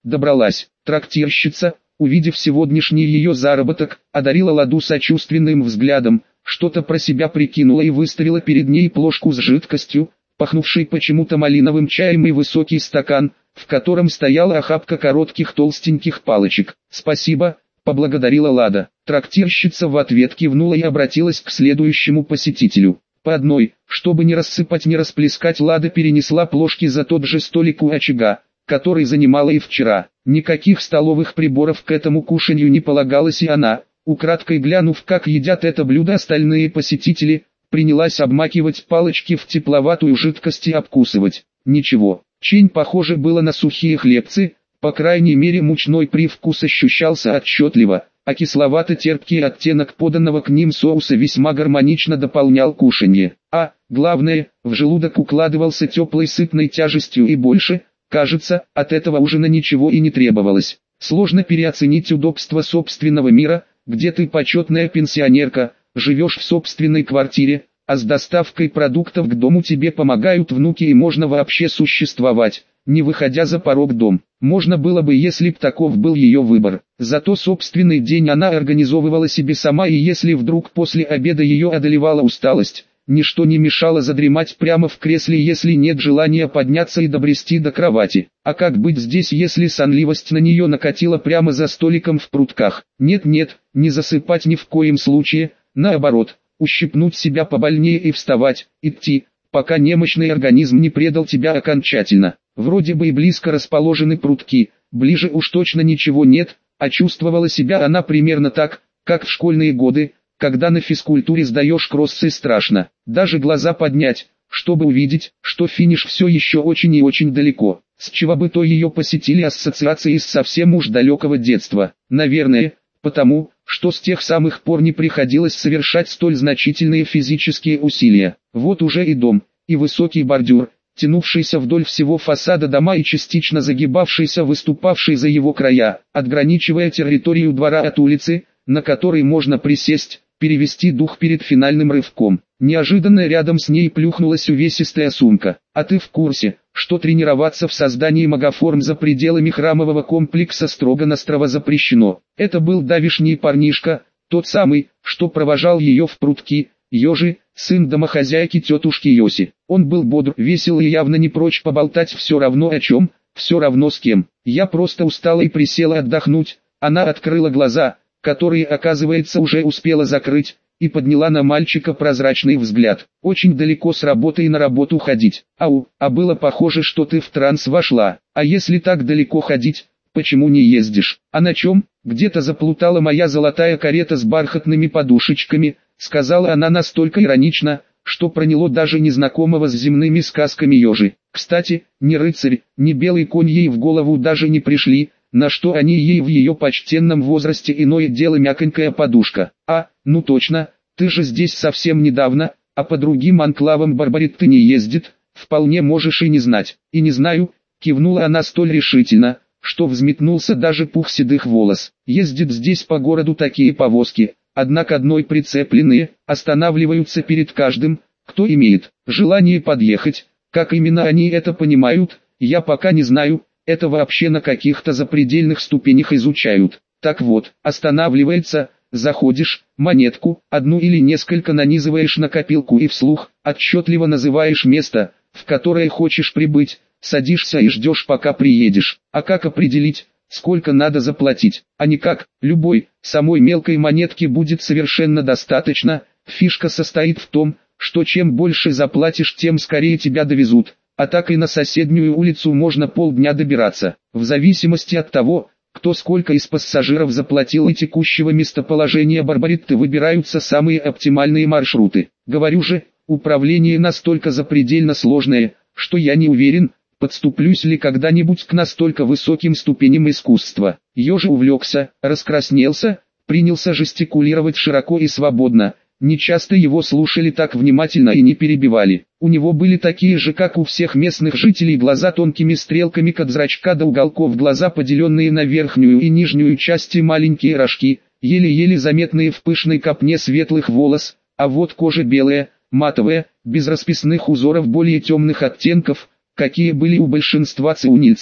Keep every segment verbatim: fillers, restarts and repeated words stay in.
добралась. Трактирщица, увидев сегодняшний ее заработок, одарила Ладу сочувственным взглядом, что-то про себя прикинула и выставила перед ней плошку с жидкостью, пахнувшей почему-то малиновым чаем, и высокий стакан, в котором стояла охапка коротких толстеньких палочек. «Спасибо», — поблагодарила Лада. Трактирщица в ответ кивнула и обратилась к следующему посетителю. По одной, чтобы не рассыпать, не расплескать, Лада перенесла плошки за тот же столик у очага, который занимала и вчера. Никаких столовых приборов к этому кушанью не полагалось, и она, украдкой глянув, как едят это блюдо остальные посетители, принялась обмакивать палочки в тепловатую жидкость и обкусывать. Ничего, чинь похоже было на сухие хлебцы, по крайней мере мучной привкус ощущался отчетливо, а кисловато-терпкий оттенок поданного к ним соуса весьма гармонично дополнял кушанье. А, главное, в желудок укладывался теплой сытной тяжестью, и больше, кажется, от этого ужина ничего и не требовалось. Сложно переоценить удобство собственного мира, где ты почетная пенсионерка, живешь в собственной квартире, а с доставкой продуктов к дому тебе помогают внуки, и можно вообще существовать, не выходя за порог дом. Можно было бы, если б таков был ее выбор. Зато собственный день она организовывала себе сама, и если вдруг после обеда ее одолевала усталость, ничто не мешало задремать прямо в кресле, если нет желания подняться и добрести до кровати. А как быть здесь, если сонливость на нее накатила прямо за столиком в прутках? Нет-нет, не засыпать ни в коем случае, наоборот, ущипнуть себя побольнее и вставать, идти, пока немощный организм не предал тебя окончательно. Вроде бы и близко расположены прутки, ближе уж точно ничего нет, а чувствовала себя она примерно так, как в школьные годы, когда на физкультуре сдаешь кроссы, страшно даже глаза поднять, чтобы увидеть, что финиш все еще очень и очень далеко. С чего бы то ее посетили ассоциации из совсем уж далекого детства? Наверное, потому, что с тех самых пор не приходилось совершать столь значительные физические усилия. Вот уже и дом, и высокий бордюр, тянувшийся вдоль всего фасада дома и частично загибавшийся, выступавший за его края, отграничивая территорию двора от улицы, на которой можно присесть, перевести дух перед финальным рывком. Неожиданно рядом с ней плюхнулась увесистая сумка. А ты в курсе, что тренироваться в создании магоформ за пределами храмового комплекса строго-настрого запрещено? Это был давишний парнишка, тот самый, что провожал ее в прутки, Ёжи, сын домохозяйки тетушки Йоси. Он был бодр, весел и явно не прочь поболтать все равно о чем, все равно с кем. Я просто устала и присела отдохнуть. Она открыла глаза, которые, оказывается, уже успела закрыть, и подняла на мальчика прозрачный взгляд. Очень далеко с работы и на работу ходить. Ау, а было похоже, что ты в транс вошла. А если так далеко ходить, почему не ездишь? А на чем? Где-то заплутала моя золотая карета с бархатными подушечками, сказала она настолько иронично, что проняло даже незнакомого с земными сказками Ёжи. Кстати, ни рыцарь, ни белый конь ей в голову даже не пришли, на что они ей в ее почтенном возрасте иное дело мяконькая подушка. А, ну точно, ты же здесь совсем недавно, а по другим анклавам Барбарит ты не ездит, вполне можешь и не знать. И не знаю, кивнула она столь решительно, что взметнулся даже пух седых волос. Ездит здесь по городу такие повозки, однако одной прицепленные, останавливаются перед каждым, кто имеет желание подъехать. Как именно они это понимают, я пока не знаю, это вообще на каких-то запредельных ступенях изучают. Так вот, останавливается, заходишь, монетку, одну или несколько нанизываешь на копилку и вслух, отчетливо называешь место, в которое хочешь прибыть, садишься и ждешь, пока приедешь. А как определить, сколько надо заплатить? А никак, любой, самой мелкой монетки будет совершенно достаточно. Фишка состоит в том, что чем больше заплатишь, тем скорее тебя довезут. А так и на соседнюю улицу можно полдня добираться. В зависимости от того, кто сколько из пассажиров заплатил и текущего местоположения Барбаритты, выбираются самые оптимальные маршруты. Говорю же, управление настолько запредельно сложное, что я не уверен, подступлюсь ли когда-нибудь к настолько высоким ступеням искусства. Ёжи увлекся, раскраснелся, принялся жестикулировать широко и свободно. Нечасто его слушали так внимательно и не перебивали. У него были такие же, как у всех местных жителей, глаза тонкими стрелками от зрачка до уголков глаза, поделенные на верхнюю и нижнюю части, маленькие рожки, еле-еле заметные в пышной копне светлых волос, а вот кожа белая, матовая, без расписных узоров более темных оттенков, какие были у большинства циунильцев.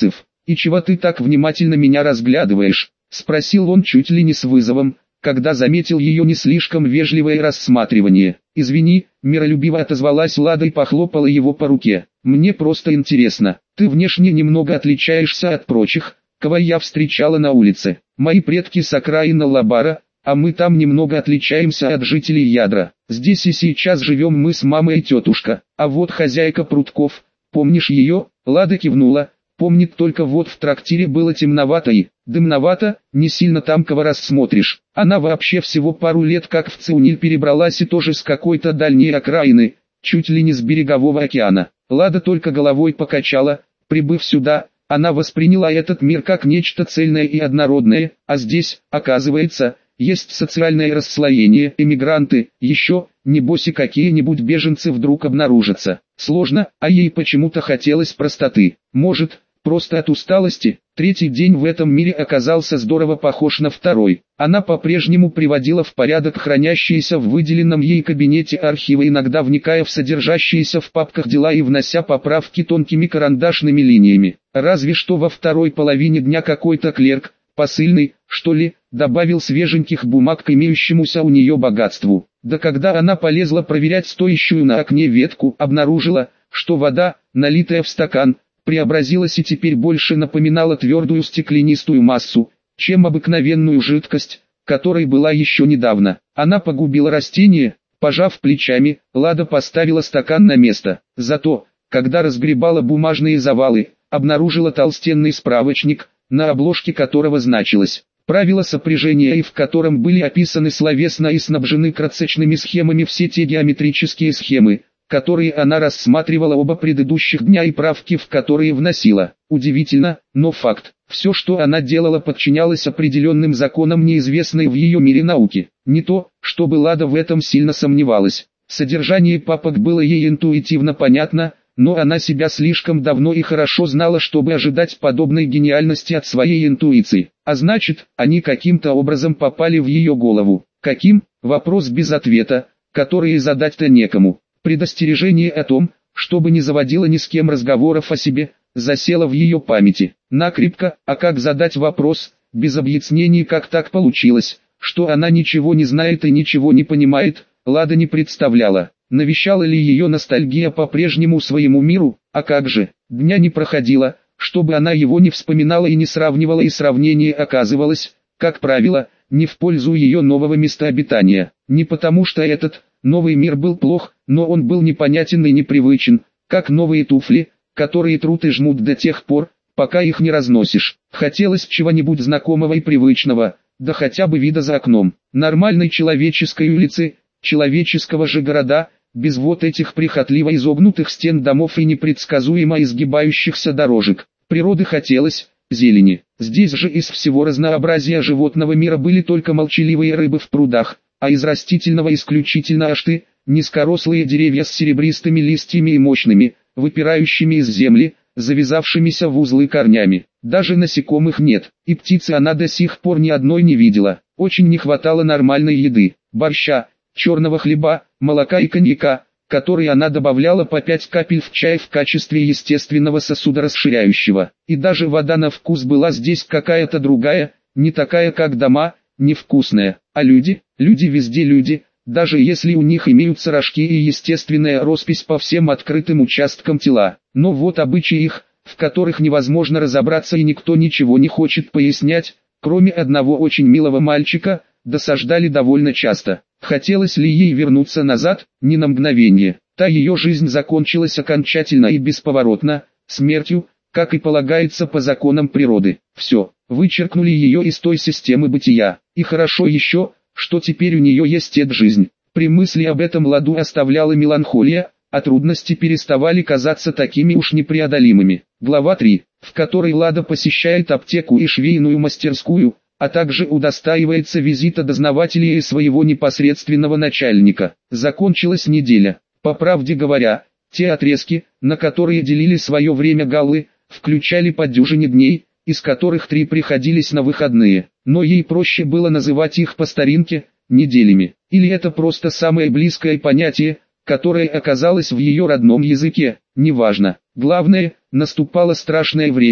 «И чего ты так внимательно меня разглядываешь?» — спросил он чуть ли не с вызовом, когда заметил ее не слишком вежливое рассматривание. «Извини», — миролюбиво отозвалась Лада и похлопала его по руке. «Мне просто интересно, ты внешне немного отличаешься от прочих, кого я встречала на улице. Мои предки с окраины Лабара, а мы там немного отличаемся от жителей Ядра. Здесь и сейчас живем мы с мамой и тетушка, а вот хозяйка прутков, помнишь ее?» Лада кивнула. Помнит, только вот в трактире было темновато и дымновато, не сильно там кого рассмотришь. Она вообще всего пару лет как в Циуниль перебралась и тоже с какой-то дальней окраины, чуть ли не с берегового океана. Лада только головой покачала. Прибыв сюда, она восприняла этот мир как нечто цельное и однородное, а здесь, оказывается, есть социальное расслоение, эмигранты, еще, небось и какие-нибудь беженцы вдруг обнаружатся. Сложно, а ей почему-то хотелось простоты. Может, просто от усталости. Третий день в этом мире оказался здорово похож на второй. Она по-прежнему приводила в порядок хранящиеся в выделенном ей кабинете архивы, иногда вникая в содержащиеся в папках дела и внося поправки тонкими карандашными линиями. Разве что во второй половине дня какой-то клерк, посыльный, что ли, добавил свеженьких бумаг к имеющемуся у нее богатству. Да когда она полезла проверять стоящую на окне ветку, обнаружила, что вода, налитая в стакан, преобразилась и теперь больше напоминала твердую стеклянистую массу, чем обыкновенную жидкость, которой была еще недавно. Она погубила растение. Пожав плечами, Лада поставила стакан на место. Зато, когда разгребала бумажные завалы, обнаружила толстенный справочник, на обложке которого значилось «Правила сопряжения», и в котором были описаны словесно и снабжены красочными схемами все те геометрические схемы, которые она рассматривала оба предыдущих дня и правки в которые вносила. Удивительно, но факт. Все, что она делала, подчинялось определенным законам неизвестной в ее мире науки. Не то, чтобы Лада в этом сильно сомневалась. Содержание папок было ей интуитивно понятно, но она себя слишком давно и хорошо знала, чтобы ожидать подобной гениальности от своей интуиции. А значит, они каким-то образом попали в ее голову. Каким? Вопрос без ответа, который и задать-то некому. Предостережение о том, чтобы не заводила ни с кем разговоров о себе, засело в ее памяти. Накрепко, а как задать вопрос, без объяснений, как так получилось, что она ничего не знает и ничего не понимает, Лада не представляла. Навещала ли ее ностальгия по прежнему своему миру, а как же, дня не проходило, чтобы она его не вспоминала и не сравнивала, и сравнение оказывалось, как правило, не в пользу ее нового места обитания. Не потому что этот новый мир был плох, но он был непонятен и непривычен, как новые туфли, которые трут и жмут до тех пор, пока их не разносишь. Хотелось чего-нибудь знакомого и привычного, да хотя бы вида за окном, нормальной человеческой улицы, человеческого же города, без вот этих прихотливо изогнутых стен домов и непредсказуемо изгибающихся дорожек. Природы хотелось, зелени. Здесь же из всего разнообразия животного мира были только молчаливые рыбы в прудах, а из растительного исключительно ашты, низкорослые деревья с серебристыми листьями и мощными, выпирающими из земли, завязавшимися в узлы корнями. Даже насекомых нет, и птицы она до сих пор ни одной не видела. Очень не хватало нормальной еды, борща, черного хлеба, молока и коньяка, который она добавляла по пять капель в чай в качестве естественного сосудорасширяющего. И даже вода на вкус была здесь какая-то другая, не такая как дома, невкусная. А люди, люди везде люди, даже если у них имеются рожки и естественная роспись по всем открытым участкам тела. Но вот обычаи их, в которых невозможно разобраться и никто ничего не хочет пояснять, кроме одного очень милого мальчика, досаждали довольно часто. Хотелось ли ей вернуться назад? Ни на мгновение. Та ее жизнь закончилась окончательно и бесповоротно, смертью, как и полагается по законам природы. Все, вычеркнули ее из той системы бытия. И хорошо еще, что теперь у нее есть эта жизнь. При мысли об этом Ладу оставляла меланхолия, а трудности переставали казаться такими уж непреодолимыми. Глава три, в которой Лада посещает аптеку и швейную мастерскую, а также удостаивается визита дознавателей и своего непосредственного начальника. Закончилась неделя. По правде говоря, те отрезки, на которые делили свое время галлы, включали по дюжине дней, из которых три приходились на выходные. Но ей проще было называть их по старинке неделями. Или это просто самое близкое понятие, которое оказалось в ее родном языке, неважно. Главное, наступало страшное время,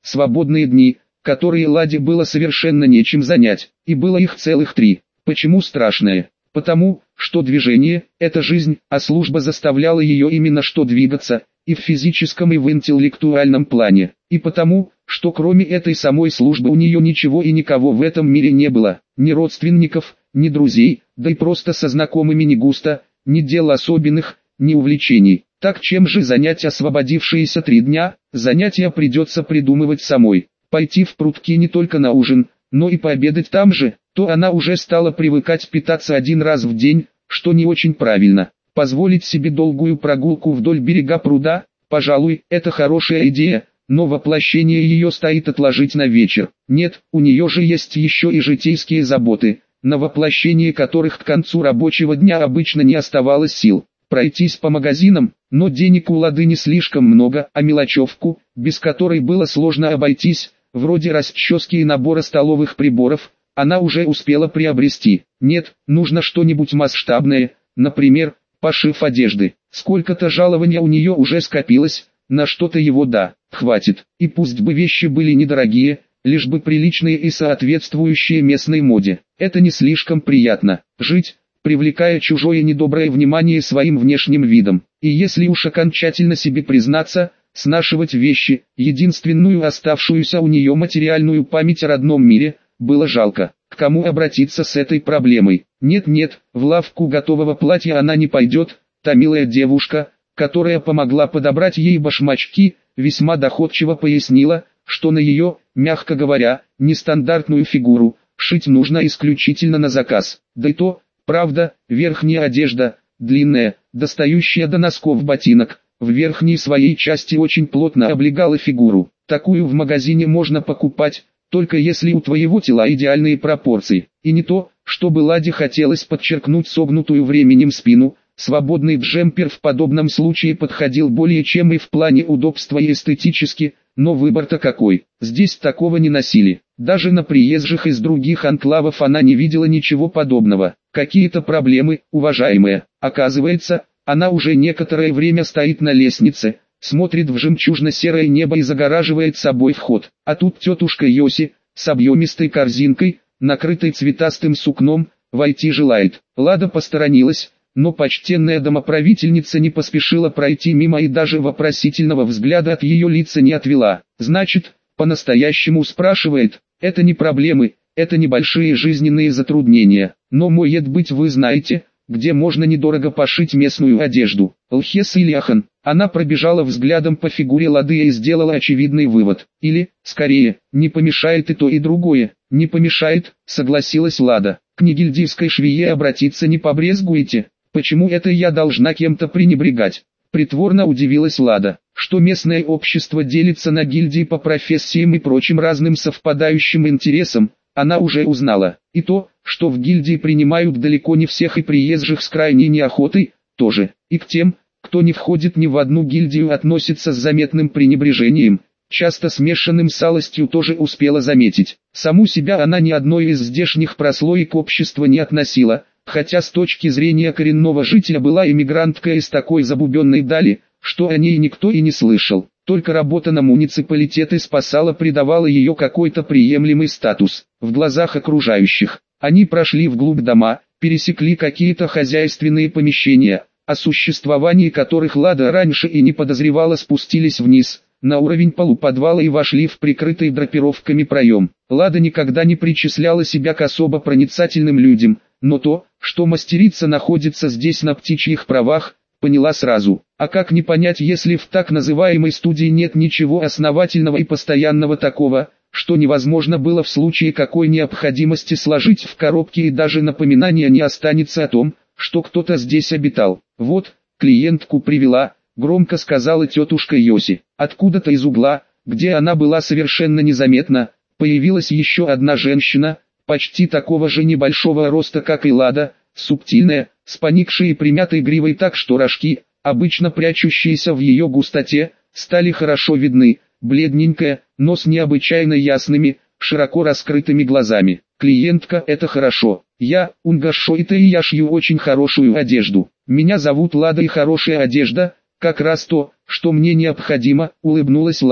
свободные дни, которые Ладе было совершенно нечем занять, и было их целых три. Почему страшное? Потому, что движение – это жизнь, а служба заставляла ее именно что двигаться, и в физическом, и в интеллектуальном плане, и потому, что кроме этой самой службы у нее ничего и никого в этом мире не было, ни родственников, ни друзей, да и просто со знакомыми не густо, ни дел особенных, ни увлечений. Так чем же занять освободившиеся три дня? Занятия придется придумывать самой. Пойти в прутки не только на ужин, но и пообедать там же, то она уже стала привыкать питаться один раз в день, что не очень правильно. Позволить себе долгую прогулку вдоль берега пруда, пожалуй, это хорошая идея, но воплощение ее стоит отложить на вечер. Нет, у нее же есть еще и житейские заботы, на воплощение которых к концу рабочего дня обычно не оставалось сил. Пройтись по магазинам, но денег у Лады не слишком много, а мелочевку, без которой было сложно обойтись, вроде расчески и набора столовых приборов, она уже успела приобрести. Нет, нужно что-нибудь масштабное, например, пошив одежды. Сколько-то жалования у нее уже скопилось, на что-то его да, хватит. И пусть бы вещи были недорогие, лишь бы приличные и соответствующие местной моде. Это не слишком приятно, жить, привлекая чужое недоброе внимание своим внешним видом. И если уж окончательно себе признаться, снашивать вещи, единственную оставшуюся у нее материальную память о родном мире, было жалко. К кому обратиться с этой проблемой? Нет-нет, в лавку готового платья она не пойдет, та милая девушка, которая помогла подобрать ей башмачки, весьма доходчиво пояснила, что на ее, мягко говоря, нестандартную фигуру, шить нужно исключительно на заказ. Да и то, правда, верхняя одежда, длинная, достающая до носков ботинок, в верхней своей части очень плотно облегала фигуру. Такую в магазине можно покупать, только если у твоего тела идеальные пропорции. И не то, чтобы Ладе хотелось подчеркнуть согнутую временем спину, свободный джемпер в подобном случае подходил более чем и в плане удобства и эстетически, но выбор-то какой. Здесь такого не носили. Даже на приезжих из других анклавов она не видела ничего подобного. Какие-то проблемы, уважаемые. Оказывается, она уже некоторое время стоит на лестнице, смотрит в жемчужно-серое небо и загораживает собой вход. А тут тетушка Йоси, с объемистой корзинкой, накрытой цветастым сукном, войти желает. Лада посторонилась, но почтенная домоправительница не поспешила пройти мимо и даже вопросительного взгляда от ее лица не отвела. Значит, по-настоящему спрашивает, это не проблемы, это небольшие жизненные затруднения. Но может быть вы знаете, где можно недорого пошить местную одежду. Лхес или Ахан. Она пробежала взглядом по фигуре Лады и сделала очевидный вывод. Или, скорее, не помешает и то и другое. Не помешает, согласилась Лада. К негильдийской швее обратиться не побрезгуете? Почему это я должна кем-то пренебрегать? Притворно удивилась Лада, что местное общество делится на гильдии по профессиям и прочим разным совпадающим интересам. Она уже узнала. И то, что в гильдии принимают далеко не всех и приезжих с крайней неохотой, тоже. И к тем, кто не входит ни в одну гильдию, относится с заметным пренебрежением, часто смешанным с алостью, тоже успела заметить. Саму себя она ни одной из здешних прослоек общества не относила, хотя с точки зрения коренного жителя была эмигрантка из такой забубенной дали, что о ней никто и не слышал. Только работа на муниципалитеты спасала, придавала ее какой-то приемлемый статус в глазах окружающих. Они прошли вглубь дома, пересекли какие-то хозяйственные помещения, о существовании которых Лада раньше и не подозревала, спустились вниз, на уровень полуподвала и вошли в прикрытый драпировками проем. Лада никогда не причисляла себя к особо проницательным людям, но то, что мастерица находится здесь на птичьих правах, поняла сразу. А как не понять, если в так называемой студии нет ничего основательного и постоянного такого, что невозможно было в случае какой необходимости сложить в коробке, и даже напоминания не останется о том, что кто-то здесь обитал. Вот, клиентку привела, громко сказала тетушка Йоси. Откуда-то из угла, где она была совершенно незаметна, появилась еще одна женщина, почти такого же небольшого роста, как и Лада, субтильная, с поникшей и примятой гривой так, что рожки, обычно прячущиеся в ее густоте, стали хорошо видны, бледненькая, но с необычайно ясными, широко раскрытыми глазами. Клиентка, это хорошо. Я, Унгашойта, и я шью очень хорошую одежду. Меня зовут Лада, и хорошая одежда, как раз то, что мне необходимо, улыбнулась Лада.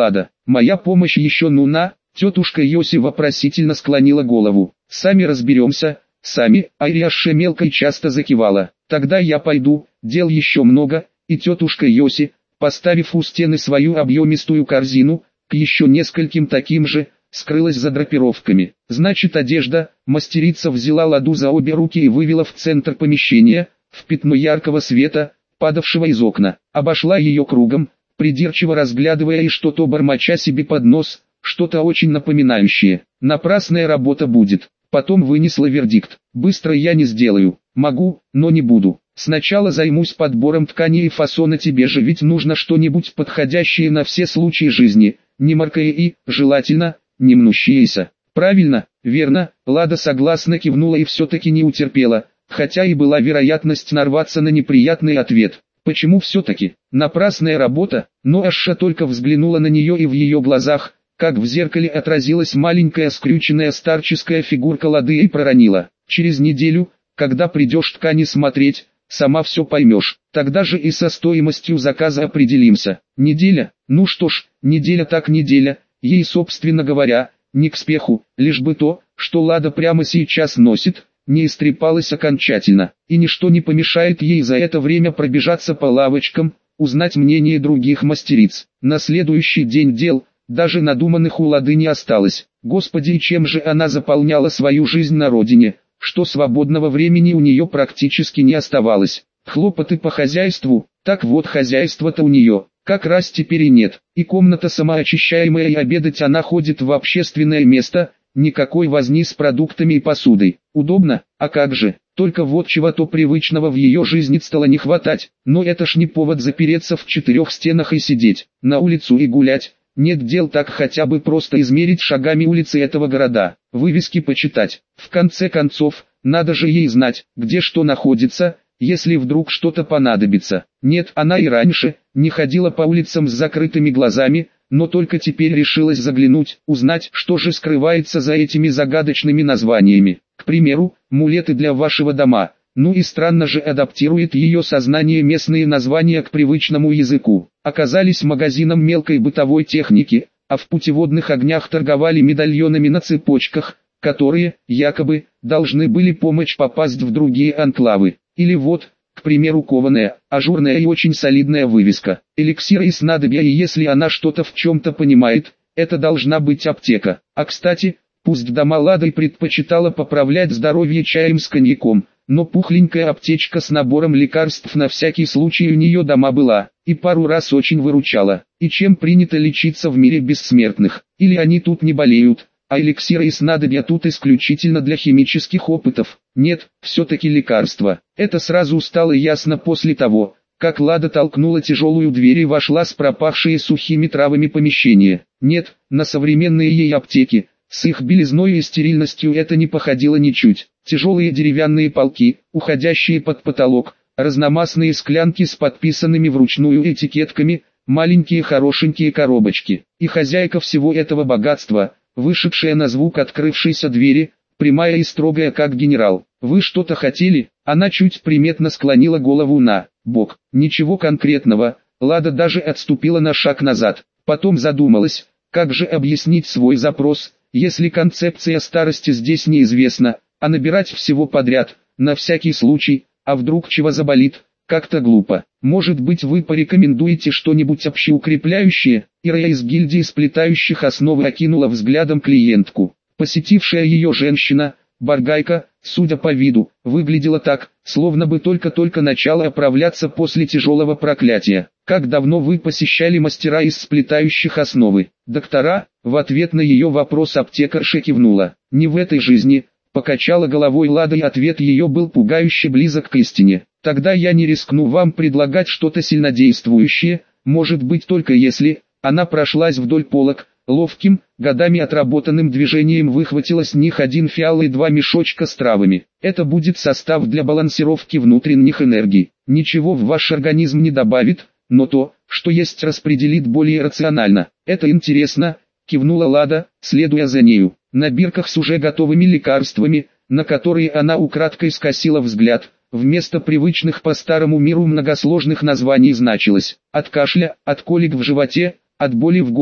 Моя помощь еще нужна?» Тетушка Йоси вопросительно склонила голову. «Сами разберемся, сами», Айриашша мелко и часто закивала. «Тогда я пойду, дел еще много», и тетушка Йоси, поставив у стены свою объемистую корзину, к еще нескольким таким же, скрылась за драпировками. «Значит, одежда», мастерица взяла Ладу за обе руки и вывела в центр помещения, в пятно яркого света, падавшего из окна. Обошла ее кругом, придирчиво разглядывая и что-то бормоча себе под нос, что-то очень напоминающее. «Напрасная работа будет». Потом вынесла вердикт. «Быстро я не сделаю. Могу, но не буду. Сначала займусь подбором ткани и фасона, тебе же ведь нужно что-нибудь подходящее на все случаи жизни, не маркое и, желательно, не мнущееся». «Правильно, верно», Лада согласно кивнула и все-таки не утерпела, хотя и была вероятность нарваться на неприятный ответ. «Почему все-таки? Напрасная работа?» Но Ашша только взглянула на нее, и в ее глазах, как в зеркале, отразилась маленькая скрюченная старческая фигурка Лады и проронила: «Через неделю, когда придешь ткани смотреть, сама все поймешь, тогда же и со стоимостью заказа определимся». «Неделя? Ну что ж, неделя так неделя», ей, собственно говоря, не к спеху, лишь бы то, что Лада прямо сейчас носит, не истрепалась окончательно, и ничто не помешает ей за это время пробежаться по лавочкам, узнать мнение других мастериц. На следующий день дел, даже надуманных, у Лады не осталось. Господи, и чем же она заполняла свою жизнь на родине, что свободного времени у нее практически не оставалось. Хлопоты по хозяйству, так вот хозяйства-то у нее как раз теперь и нет, и комната самоочищаемая, и обедать она ходит в общественное место, никакой возни с продуктами и посудой. Удобно, а как же, только вот чего-то привычного в ее жизни стало не хватать. Но это ж не повод запереться в четырех стенах и сидеть, на улицу и гулять. Нет дел, так хотя бы просто измерить шагами улицы этого города, вывески почитать. В конце концов, надо же ей знать, где что находится, если вдруг что-то понадобится. Нет, она и раньше не ходила по улицам с закрытыми глазами, но только теперь решилась заглянуть, узнать, что же скрывается за этими загадочными названиями. К примеру, мулеты для вашего дома. Ну и странно же адаптирует ее сознание местные названия к привычному языку. Оказались магазином мелкой бытовой техники, а в путеводных огнях торговали медальонами на цепочках, которые, якобы, должны были помочь попасть в другие анклавы. Или вот, к примеру, кованая, ажурная и очень солидная вывеска. Эликсир и снадобья, и если она что-то в чем-то понимает, это должна быть аптека. А кстати, пусть дома Ладой предпочитала поправлять здоровье чаем с коньяком, но пухленькая аптечка с набором лекарств на всякий случай у нее дома была, и пару раз очень выручала. И чем принято лечиться в мире бессмертных? Или они тут не болеют, а эликсиры и снадобья тут исключительно для химических опытов? Нет, все-таки лекарства. Это сразу стало ясно после того, как Лада толкнула тяжелую дверь и вошла с пропахшие сухими травами помещение. Нет, на современные ей аптеки, с их белизной и стерильностью это не походило ничуть. Тяжелые деревянные полки, уходящие под потолок, разномастные склянки с подписанными вручную этикетками, маленькие хорошенькие коробочки. И хозяйка всего этого богатства, вышедшая на звук открывшейся двери, прямая и строгая как генерал. «Вы что-то хотели?» Она чуть приметно склонила голову на бок. Ничего конкретного. Лада даже отступила на шаг назад. Потом задумалась, как же объяснить свой запрос, если концепция старости здесь неизвестна, а набирать всего подряд, на всякий случай, а вдруг чего заболит, как-то глупо. «Может быть, вы порекомендуете что-нибудь общеукрепляющее?» Ира из гильдии сплетающих основы окинула взглядом клиентку. Посетившая ее женщина, Баргайка, судя по виду, выглядела так, словно бы только-только начала оправляться после тяжелого проклятия. «Как давно вы посещали мастера из сплетающих основы?» «Доктора?» В ответ на ее вопрос аптекарша кивнула. «Не в этой жизни», покачала головой Лада, и ответ ее был пугающе близок к истине. «Тогда я не рискну вам предлагать что-то сильнодействующее, может быть, только если...» Она прошлась вдоль полок, ловким, годами отработанным движением выхватила с них один фиал и два мешочка с травами. «Это будет состав для балансировки внутренних энергий. Ничего в ваш организм не добавит, но то, что есть, распределит более рационально. Это интересно», кивнула Лада, следуя за нею. На бирках с уже готовыми лекарствами, на которые она украдкой скосила взгляд, вместо привычных по старому миру многосложных названий значилось: от кашля, от колик в животе, от боли в горле.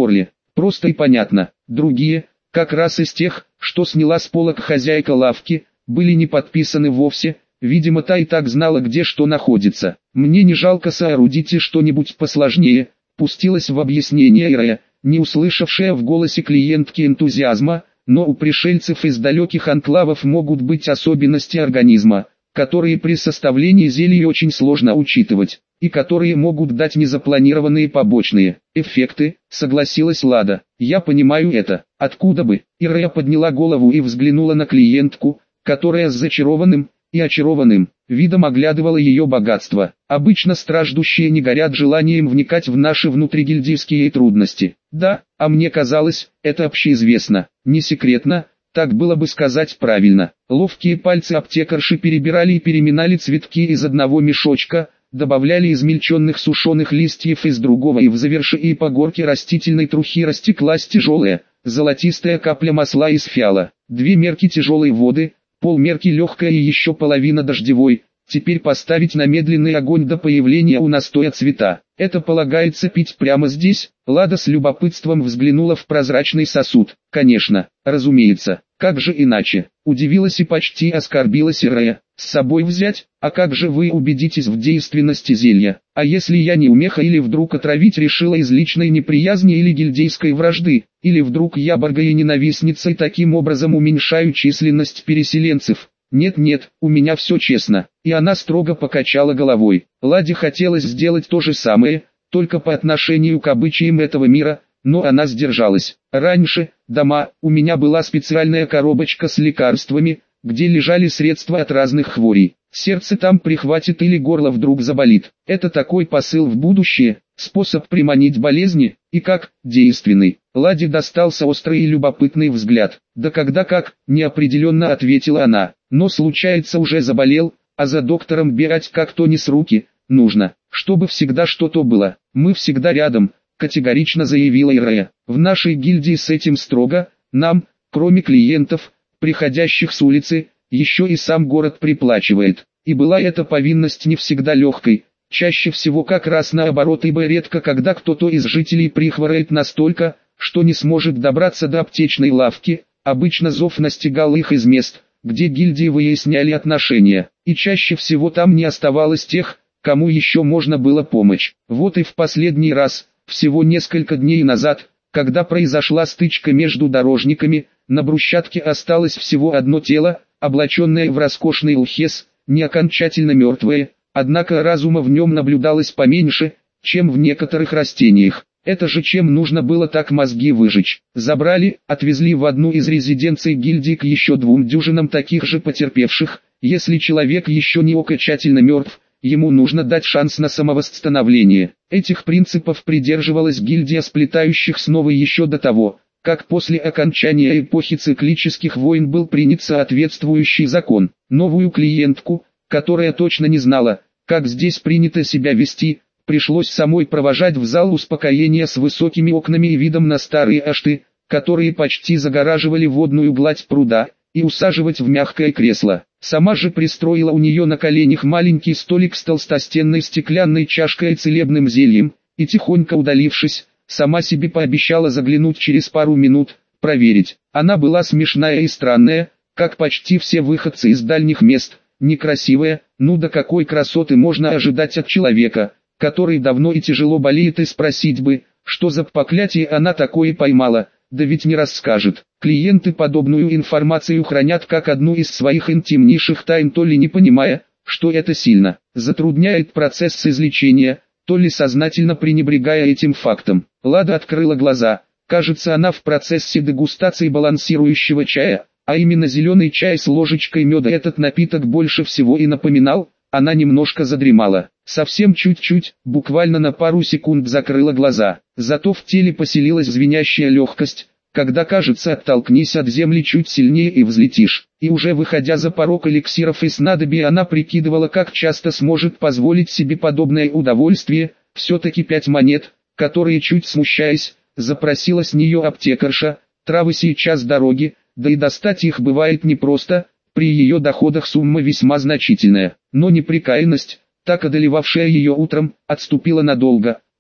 Просто и понятно. Другие, как раз из тех, что сняла с полок хозяйка лавки, были не подписаны вовсе. Видимо, та и так знала, где что находится. Мне не жалко, соорудите что-нибудь посложнее, пустилась в объяснение Ирая, не услышавшая в голосе клиентки энтузиазма, но у пришельцев из далеких анклавов могут быть особенности организма, которые при составлении зелий очень сложно учитывать, и которые могут дать незапланированные побочные эффекты, согласилась Лада. Я понимаю это, откуда бы? Ирая подняла голову и взглянула на клиентку, которая с зачарованным и очарованным видом оглядывала ее богатство. Обычно страждущие не горят желанием вникать в наши внутригильдийские трудности. Да, а мне казалось, это общеизвестно, не секретно, так было бы сказать правильно. Ловкие пальцы аптекарши перебирали и переминали цветки из одного мешочка, добавляли измельченных сушеных листьев из другого, и в завершении по горке растительной трухи растеклась тяжелая, золотистая капля масла из фиала. Две мерки тяжелой воды, полмерки легкая и еще половина дождевой. Теперь поставить на медленный огонь до появления у настоя цвета. Это полагается пить прямо здесь? Лада с любопытством взглянула в прозрачный сосуд. Конечно, разумеется, как же иначе? Удивилась и почти оскорбилась Ирая. С собой взять? А как же вы убедитесь в действенности зелья? А если я не умеха или вдруг отравить решила из личной неприязни или гильдейской вражды? Или вдруг я баргая ненавистница и таким образом уменьшаю численность переселенцев? Нет-нет, у меня все честно. И она строго покачала головой. Ладе хотелось сделать то же самое, только по отношению к обычаям этого мира, но она сдержалась. Раньше, дома, у меня была специальная коробочка с лекарствами, где лежали средства от разных хворей. Сердце там прихватит или горло вдруг заболит. Это такой посыл в будущее, способ приманить болезни, и как, действенный. Ладе достался острый и любопытный взгляд. Да когда как, неопределенно ответила она. Но случается уже заболел, а за доктором бегать как-то не с руки, нужно, чтобы всегда что-то было. Мы всегда рядом, категорично заявила Ирая. В нашей гильдии с этим строго, нам, кроме клиентов, приходящих с улицы, еще и сам город приплачивает. И была эта повинность не всегда легкой, чаще всего как раз наоборот, ибо редко когда кто-то из жителей прихворает настолько, что не сможет добраться до аптечной лавки. Обычно зов настигал их из мест, где гильдии выясняли отношения, и чаще всего там не оставалось тех, кому еще можно было помочь. Вот и в последний раз, всего несколько дней назад, когда произошла стычка между дорожниками, на брусчатке осталось всего одно тело, облаченное в роскошный лхес, не окончательно мертвое, однако разума в нем наблюдалось поменьше, чем в некоторых растениях. Это же чем нужно было так мозги выжечь. Забрали, отвезли в одну из резиденций гильдии к еще двум дюжинам таких же потерпевших. Если человек еще не окончательно мертв, ему нужно дать шанс на самовосстановление. Этих принципов придерживалась гильдия сплетающих снова еще до того, как после окончания эпохи циклических войн был принят соответствующий закон. Новую клиентку, которая точно не знала, как здесь принято себя вести, пришлось самой провожать в зал успокоения с высокими окнами и видом на старые ашты, которые почти загораживали водную гладь пруда, и усаживать в мягкое кресло. Сама же пристроила у нее на коленях маленький столик с толстостенной стеклянной чашкой и целебным зельем, и тихонько удалившись, сама себе пообещала заглянуть через пару минут, проверить. Она была смешная и странная, как почти все выходцы из дальних мест, некрасивая, ну да какой красоты можно ожидать от человека, который давно и тяжело болеет, и спросить бы, что за проклятие она такое поймала, да ведь не расскажет. Клиенты подобную информацию хранят как одну из своих интимнейших тайн, то ли не понимая, что это сильно затрудняет процесс излечения, то ли сознательно пренебрегая этим фактом. Лада открыла глаза. Кажется, она в процессе дегустации балансирующего чая, а именно зеленый чай с ложечкой меда. Этот напиток больше всего и напоминал. Она немножко задремала, совсем чуть-чуть, буквально на пару секунд закрыла глаза. Зато в теле поселилась звенящая легкость, когда, кажется, оттолкнись от земли чуть сильнее и взлетишь. И уже выходя за порог эликсиров и снадобий, она прикидывала, как часто сможет позволить себе подобное удовольствие. Все-таки пять монет, которые, чуть смущаясь, запросила с нее аптекарша. Травы сейчас дороги, да и достать их бывает непросто. При ее доходах сумма весьма значительная, но неприкаянность, так одолевавшая ее утром, отступила надолго.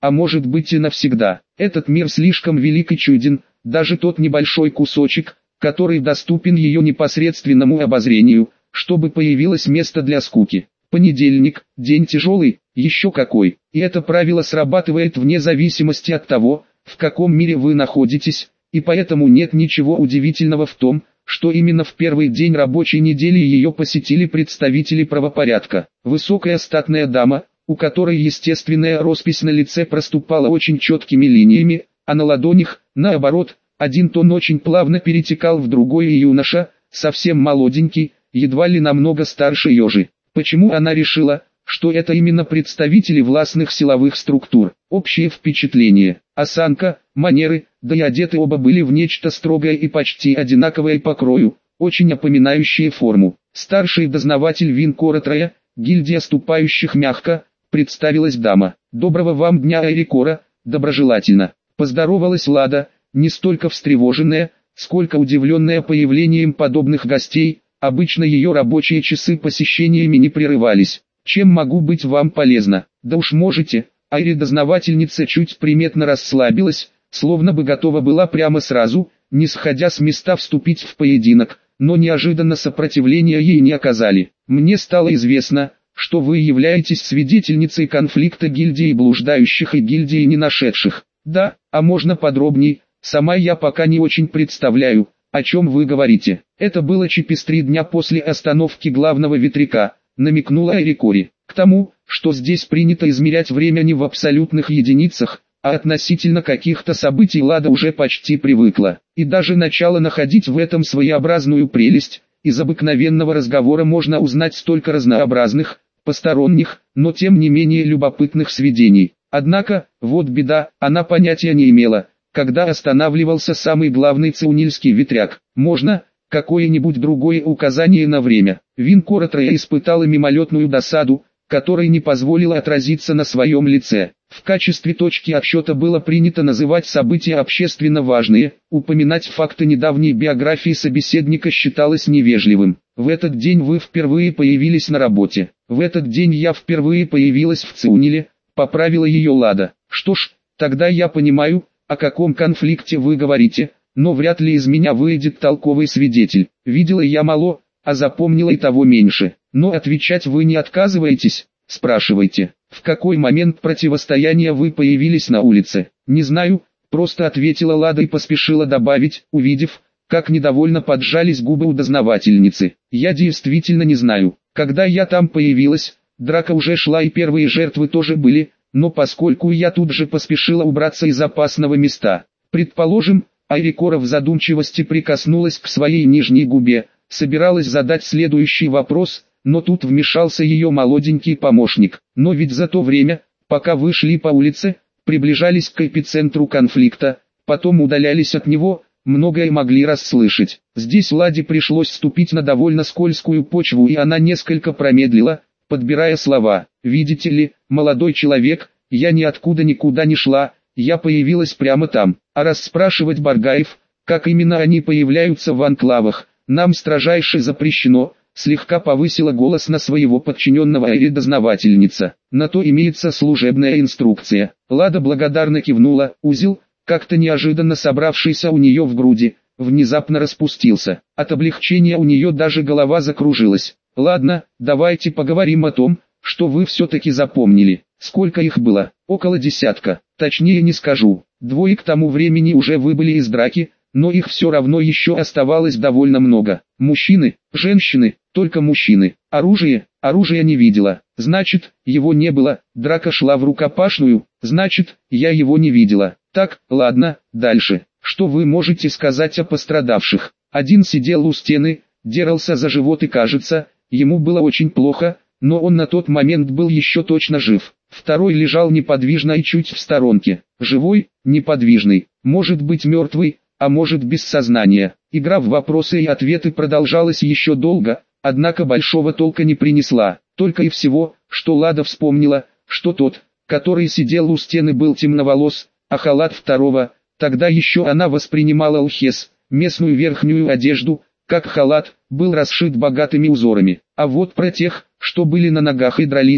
а может быть и навсегда. Этот мир слишком велик и чуден, даже тот небольшой кусочек, который доступен ее непосредственному обозрению, чтобы появилось место для скуки. Понедельник, день тяжелый, еще какой, и это правило срабатывает вне зависимости от того, в каком мире вы находитесь, и поэтому нет ничего удивительного в том, что именно в первый день рабочей недели ее посетили представители правопорядка. Высокая статная дама, у которой естественная роспись на лице проступала очень четкими линиями, а на ладонях, наоборот, один тон очень плавно перетекал в другой, и юноша, совсем молоденький, едва ли намного старше ежи. Почему она решила, что это именно представители властных силовых структур? Общее впечатление, осанка, манеры, да и одеты оба были в нечто строгое и почти одинаковое по крою, очень напоминающее форму. Старший дознаватель Винкора-Троя, гильдия ступающих мягко, представилась дама. «Доброго вам дня, Эрикора», доброжелательно. Поздоровалась Лада, не столько встревоженная, сколько удивленная появлением подобных гостей. Обычно ее рабочие часы посещениями не прерывались. «Чем могу быть вам полезна?» «Да уж можете». Айри-дознавательница чуть приметно расслабилась, словно бы готова была прямо сразу, не сходя с места, вступить в поединок, но неожиданно сопротивления ей не оказали. «Мне стало известно, что вы являетесь свидетельницей конфликта гильдии блуждающих и гильдии не нашедших». «Да, а можно подробней? Сама я пока не очень представляю, о чем вы говорите». «Это было через три дня после остановки главного ветряка», намекнула Эрикори. «К тому, что здесь принято измерять время не в абсолютных единицах, а относительно каких-то событий, Лада уже почти привыкла, и даже начала находить в этом своеобразную прелесть. Из обыкновенного разговора можно узнать столько разнообразных, посторонних, но тем не менее любопытных сведений. Однако, вот беда, она понятия не имела, когда останавливался самый главный циунильский ветряк. Можно какое-нибудь другое указание на время? Винкора-Троя испытала мимолетную досаду, которой не позволила отразиться на своем лице. В качестве точки отсчета было принято называть события общественно важные, упоминать факты недавней биографии собеседника считалось невежливым. «В этот день вы впервые появились на работе». «В этот день я впервые появилась в Циуниле», поправила ее Лада. «Что ж, тогда я понимаю, о каком конфликте вы говорите, но вряд ли из меня выйдет толковый свидетель. Видела я мало, а запомнила и того меньше. Но отвечать вы не отказываетесь? Спрашивайте, в какой момент противостояния вы появились на улице?» «Не знаю», просто ответила Лада и поспешила добавить, увидев, как недовольно поджались губы у дознавательницы. «Я действительно не знаю. Когда я там появилась, драка уже шла и первые жертвы тоже были, но поскольку я тут же поспешила убраться из опасного места. Предположим, Айрикора в задумчивости прикоснулась к своей нижней губе, собиралась задать следующий вопрос, но тут вмешался ее молоденький помощник. Но ведь за то время, пока вы шли по улице, приближались к эпицентру конфликта, потом удалялись от него, многое могли расслышать. Здесь Ладе пришлось ступить на довольно скользкую почву, и она несколько промедлила, подбирая слова. «Видите ли, молодой человек, я ниоткуда никуда не шла, я появилась прямо там. А раз спрашивать Баргаев, как именно они появляются в анклавах, нам строжайше запрещено», слегка повысила голос на своего подчиненного Айри-дознавательница. «На то имеется служебная инструкция». Лада благодарно кивнула. Узел, как-то неожиданно собравшийся у нее в груди, внезапно распустился. От облегчения у нее даже голова закружилась. «Ладно, давайте поговорим о том, что вы все-таки запомнили. Сколько их было?» «Около десятка. Точнее не скажу. Двое к тому времени уже выбыли из драки, но их все равно еще оставалось довольно много. Мужчины, женщины, только мужчины. Оружие, оружия не видела. Значит, его не было. Драка шла в рукопашную, значит, я его не видела. Так, ладно, дальше. Что вы можете сказать о пострадавших?» Один сидел у стены, дерался за живот и, кажется, ему было очень плохо, но он на тот момент был еще точно жив. Второй лежал неподвижно и чуть в сторонке. Живой, неподвижный, может быть мертвый, а может без сознания. Игра в вопросы и ответы продолжалась еще долго, однако большого толка не принесла. Только и всего, что Лада вспомнила, что тот, который сидел у стены, был темноволос, а халат второго, тогда еще она воспринимала лхес, местную верхнюю одежду, как халат, был расшит богатыми узорами. А вот про тех, что были на ногах и дрались,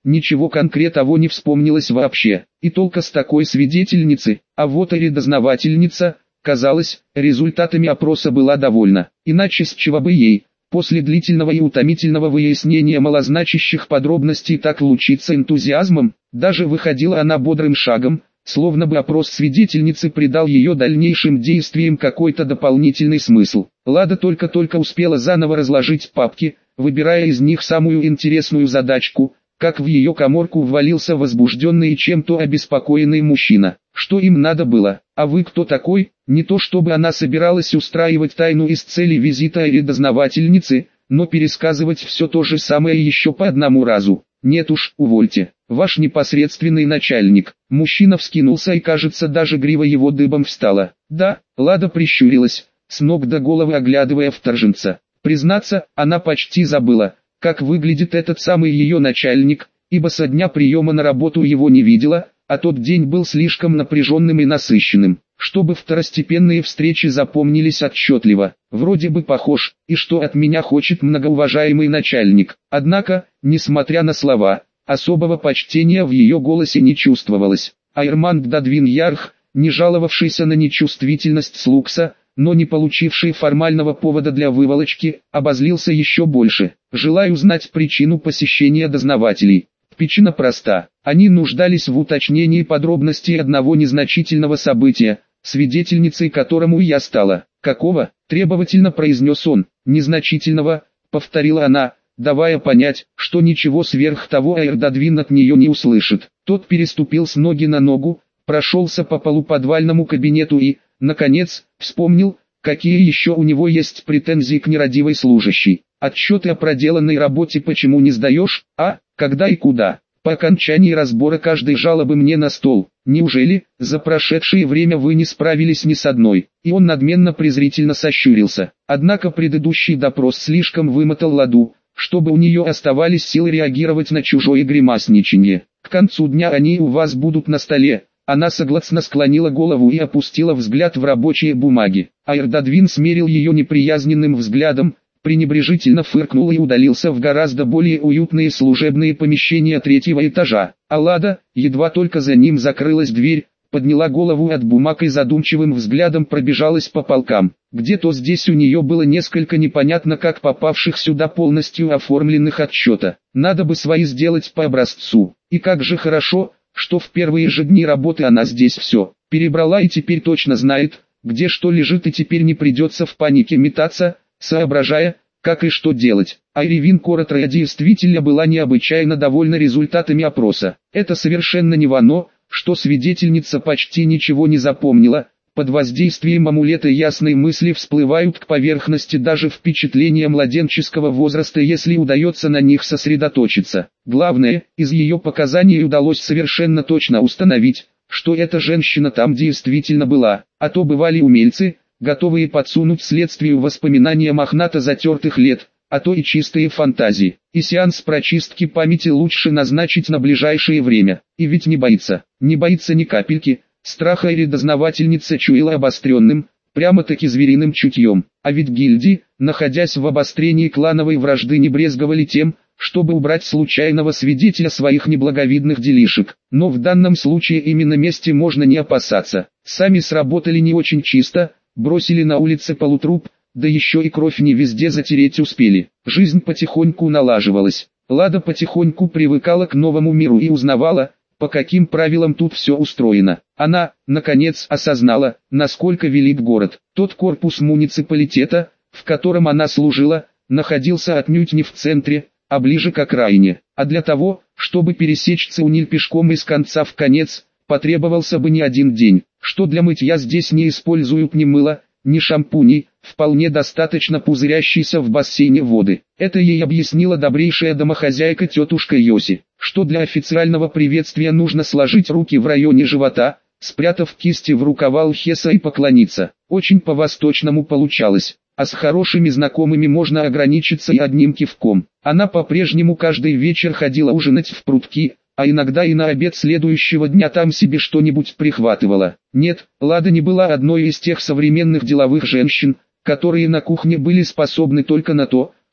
ничего конкретного не вспомнилось вообще. И только с такой свидетельницы, а вот и дознавательница, казалось, результатами опроса была довольна. Иначе с чего бы ей, после длительного и утомительного выяснения малозначащих подробностей, так лучиться энтузиазмом? Даже выходила она бодрым шагом, словно бы опрос свидетельницы придал ее дальнейшим действиям какой-то дополнительный смысл. Лада только-только успела заново разложить папки, выбирая из них самую интересную задачку, как в ее каморку ввалился возбужденный и чем-то обеспокоенный мужчина. Что им надо было? А вы кто такой? Не то чтобы она собиралась устраивать тайну из цели визита или дознавательницы, но пересказывать все то же самое еще по одному разу. Нет уж, увольте. Ваш непосредственный начальник. Мужчина вскинулся и, кажется, даже грива его дыбом встала. Да, Лада прищурилась, с ног до головы оглядывая вторженца. Признаться, она почти забыла, как выглядит этот самый ее начальник, ибо со дня приема на работу его не видела, а тот день был слишком напряженным и насыщенным, чтобы второстепенные встречи запомнились отчетливо. Вроде бы похож, и что от меня хочет многоуважаемый начальник. Однако, несмотря на слова, особого почтения в ее голосе не чувствовалось. Айрманд Дадвиньярх, не жаловавшийся на нечувствительность Слукса, но не получивший формального повода для выволочки, обозлился еще больше. Желаю знать причину посещения дознавателей. Причина проста. Они нуждались в уточнении подробностей одного незначительного события, свидетельницей которому я стала. Какого? Требовательно произнес он. Незначительного, повторила она, давая понять, что ничего сверх того Айрдадвин от нее не услышит. Тот переступил с ноги на ногу, прошелся по полуподвальному кабинету и, наконец, вспомнил, какие еще у него есть претензии к нерадивой служащей. Отчеты о проделанной работе почему не сдаешь, а, когда и куда? По окончании разбора каждой жалобы мне на стол. Неужели, за прошедшее время вы не справились ни с одной? И он надменно презрительно сощурился. Однако предыдущий допрос слишком вымотал Ладу, чтобы у нее оставались силы реагировать на чужое гримасничанье. К концу дня они у вас будут на столе. Она согласно склонила голову и опустила взгляд в рабочие бумаги. Айрдадвин смерил ее неприязненным взглядом, пренебрежительно фыркнул и удалился в гораздо более уютные служебные помещения третьего этажа. А Лада, едва только за ним закрылась дверь, подняла голову от бумаг и задумчивым взглядом пробежалась по полкам. Где-то здесь у нее было несколько непонятно как попавших сюда полностью оформленных отчета. Надо бы свои сделать по образцу. И как же хорошо, что в первые же дни работы она здесь все перебрала и теперь точно знает, где что лежит, и теперь не придется в панике метаться, соображая, как и что делать. Айривин Коротрая действительно была необычайно довольна результатами опроса. Это совершенно не вано, что свидетельница почти ничего не запомнила. Под воздействием амулета ясные мысли всплывают к поверхности даже впечатления младенческого возраста, если удается на них сосредоточиться. Главное, из ее показаний удалось совершенно точно установить, что эта женщина там действительно была, а то бывали умельцы, готовые подсунуть следствию воспоминания мохнато затертых лет, а то и чистые фантазии. И сеанс прочистки памяти лучше назначить на ближайшее время. И ведь не боится, не боится ни капельки. Страха или дознавательница чуяла обостренным, прямо-таки звериным чутьем. А ведь гильдии, находясь в обострении клановой вражды, не брезговали тем, чтобы убрать случайного свидетеля своих неблаговидных делишек. Но в данном случае именно мести можно не опасаться. Сами сработали не очень чисто, бросили на улице полутруп, да еще и кровь не везде затереть успели. Жизнь потихоньку налаживалась. Лада потихоньку привыкала к новому миру и узнавала, по каким правилам тут все устроено. Она, наконец, осознала, насколько велик город. Тот корпус муниципалитета, в котором она служила, находился отнюдь не в центре, а ближе к окраине. А для того, чтобы пересечь Цеуниль пешком из конца в конец, потребовался бы не один день. Что для мытья здесь не используют ни мыла, ни шампуней, вполне достаточно пузырящейся в бассейне воды. Это ей объяснила добрейшая домохозяйка тетушка Йоси, что для официального приветствия нужно сложить руки в районе живота, спрятав кисти в рукава лхеса и поклониться. Очень по-восточному получалось, а с хорошими знакомыми можно ограничиться и одним кивком. Она по-прежнему каждый вечер ходила ужинать в прутки, а иногда и на обед следующего дня там себе что-нибудь прихватывала. Нет, Лада не была одной из тех современных деловых женщин, которые на кухне были способны только на то,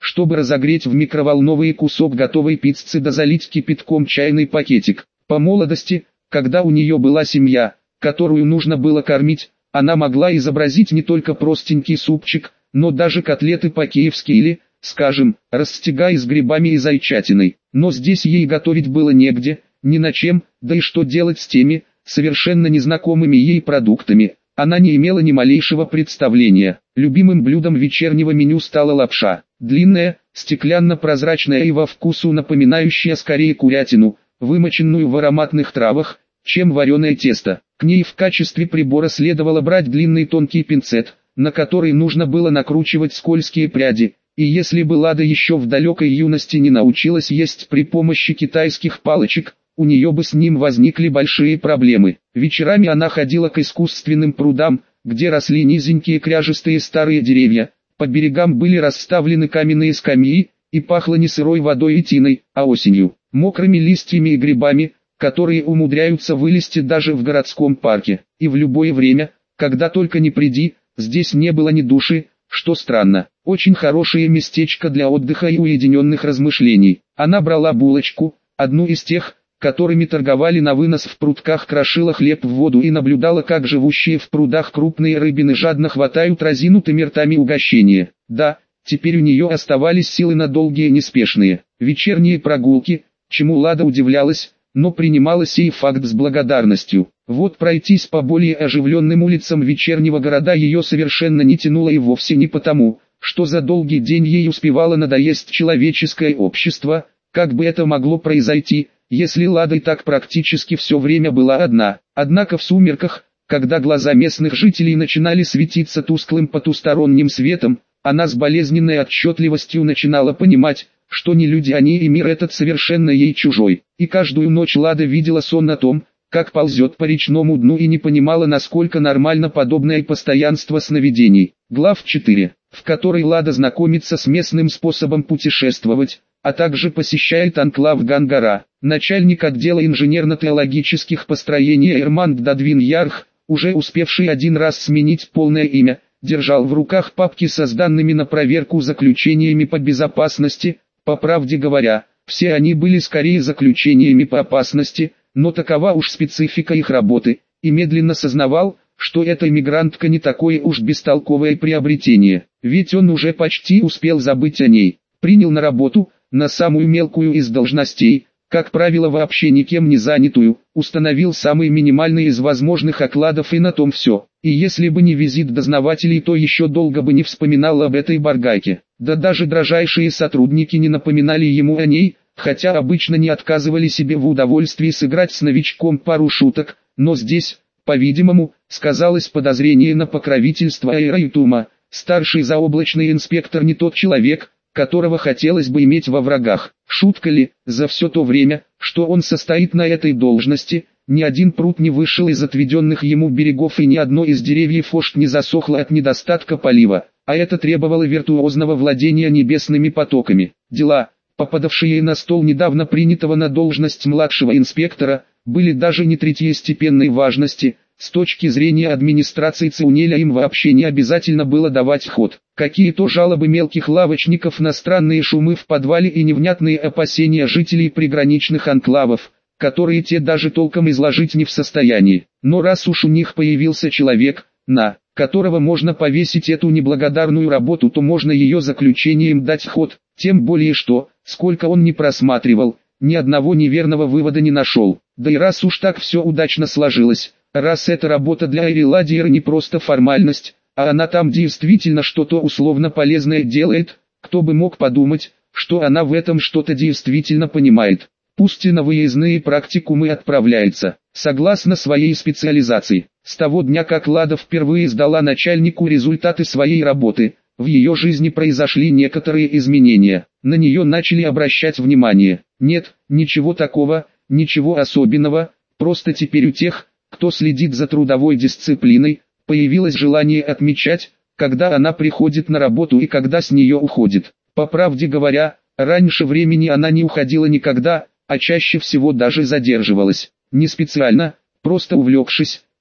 чтобы разогреть в микроволновый кусок готовой пиццы да залить кипятком чайный пакетик. По молодости, когда у нее была семья, которую нужно было кормить, она могла изобразить не только простенький супчик, но даже котлеты по-киевски или, скажем, расстегай с грибами и зайчатиной. Но здесь ей готовить было негде, ни на чем, да и что делать с теми, совершенно незнакомыми ей продуктами, она не имела ни малейшего представления. Любимым блюдом вечернего меню стала лапша, длинная, стеклянно-прозрачная и во вкусу напоминающая скорее курятину, вымоченную в ароматных травах, чем вареное тесто. К ней в качестве прибора следовало брать длинный тонкий пинцет, на который нужно было накручивать скользкие пряди, и если бы Лада еще в далекой юности не научилась есть при помощи китайских палочек, у нее бы с ним возникли большие проблемы. Вечерами она ходила к искусственным прудам, где росли низенькие кряжестые старые деревья, по берегам были расставлены каменные скамьи, и пахло не сырой водой и тиной, а осенью, мокрыми листьями и грибами, которые умудряются вылезти даже в городском парке. И в любое время, когда только не приди, здесь не было ни души, что странно. Очень хорошее местечко для отдыха и уединенных размышлений. Она брала булочку, одну из тех, которыми торговали на вынос в прудках, крошила хлеб в воду и наблюдала, как живущие в прудах крупные рыбины жадно хватают разинутыми ртами угощения. Да, теперь у нее оставались силы на долгие неспешные вечерние прогулки, чему Лада удивлялась, но принимала сей факт с благодарностью. Вот пройтись по более оживленным улицам вечернего города ее совершенно не тянуло, и вовсе не потому, что за долгий день ей успевало надоесть человеческое общество, как бы это могло произойти, если Лада и так практически все время была одна. Однако в сумерках, когда глаза местных жителей начинали светиться тусклым потусторонним светом, она с болезненной отчетливостью начинала понимать, что не люди они и мир этот совершенно ей чужой. И каждую ночь Лада видела сон о том, как ползет по речному дну, и не понимала, насколько нормально подобное постоянство сновидений. Глав четыре, в которой Лада знакомится с местным способом путешествовать, а также посещает анклав Гангара. Начальник отдела инженерно-теологических построений Эрманд Дадвин-Ярх, уже успевший один раз сменить полное имя, держал в руках папки со данными на проверку заключениями по безопасности. По правде говоря, все они были скорее заключениями по опасности, но такова уж специфика их работы, и медленно сознавал, что эта иммигрантка не такое уж бестолковое приобретение, ведь он уже почти успел забыть о ней. Принял на работу, на самую мелкую из должностей, как правило вообще никем не занятую, установил самый минимальный из возможных окладов, и на том все. И если бы не визит дознавателей, то еще долго бы не вспоминал об этой баргайке. Да даже дрожайшие сотрудники не напоминали ему о ней, хотя обычно не отказывали себе в удовольствии сыграть с новичком пару шуток, но здесь, по-видимому, сказалось подозрение на покровительство Аэроютума. Старший заоблачный инспектор не тот человек, которого хотелось бы иметь во врагах. Шутка ли, за все то время, что он состоит на этой должности, ни один пруд не вышел из отведенных ему берегов, и ни одно из деревьев ошт не засохло от недостатка полива, а это требовало виртуозного владения небесными потоками. Дела, попадавшие на стол недавно принятого на должность младшего инспектора, были даже не третьестепенной важности. С точки зрения администрации Циунеля им вообще не обязательно было давать ход. Какие-то жалобы мелких лавочников на странные шумы в подвале и невнятные опасения жителей приграничных анклавов, которые те даже толком изложить не в состоянии. Но раз уж у них появился человек, на которого можно повесить эту неблагодарную работу, то можно ее заключением дать ход, тем более что, сколько он не просматривал, ни одного неверного вывода не нашел. Да и раз уж так все удачно сложилось, раз эта работа для Эриладиера не просто формальность, а она там действительно что-то условно полезное делает, кто бы мог подумать, что она в этом что-то действительно понимает. Пусть и на выездные практикумы отправляется, согласно своей специализации. С того дня, как Лада впервые сдала начальнику результаты своей работы, в ее жизни произошли некоторые изменения. На нее начали обращать внимание. Нет, ничего такого, ничего особенного, просто теперь у тех, кто следит за трудовой дисциплиной, появилось желание отмечать, когда она приходит на работу и когда с нее уходит. По правде говоря, раньше времени она не уходила никогда, а чаще всего даже задерживалась. Не специально, просто увлекшись,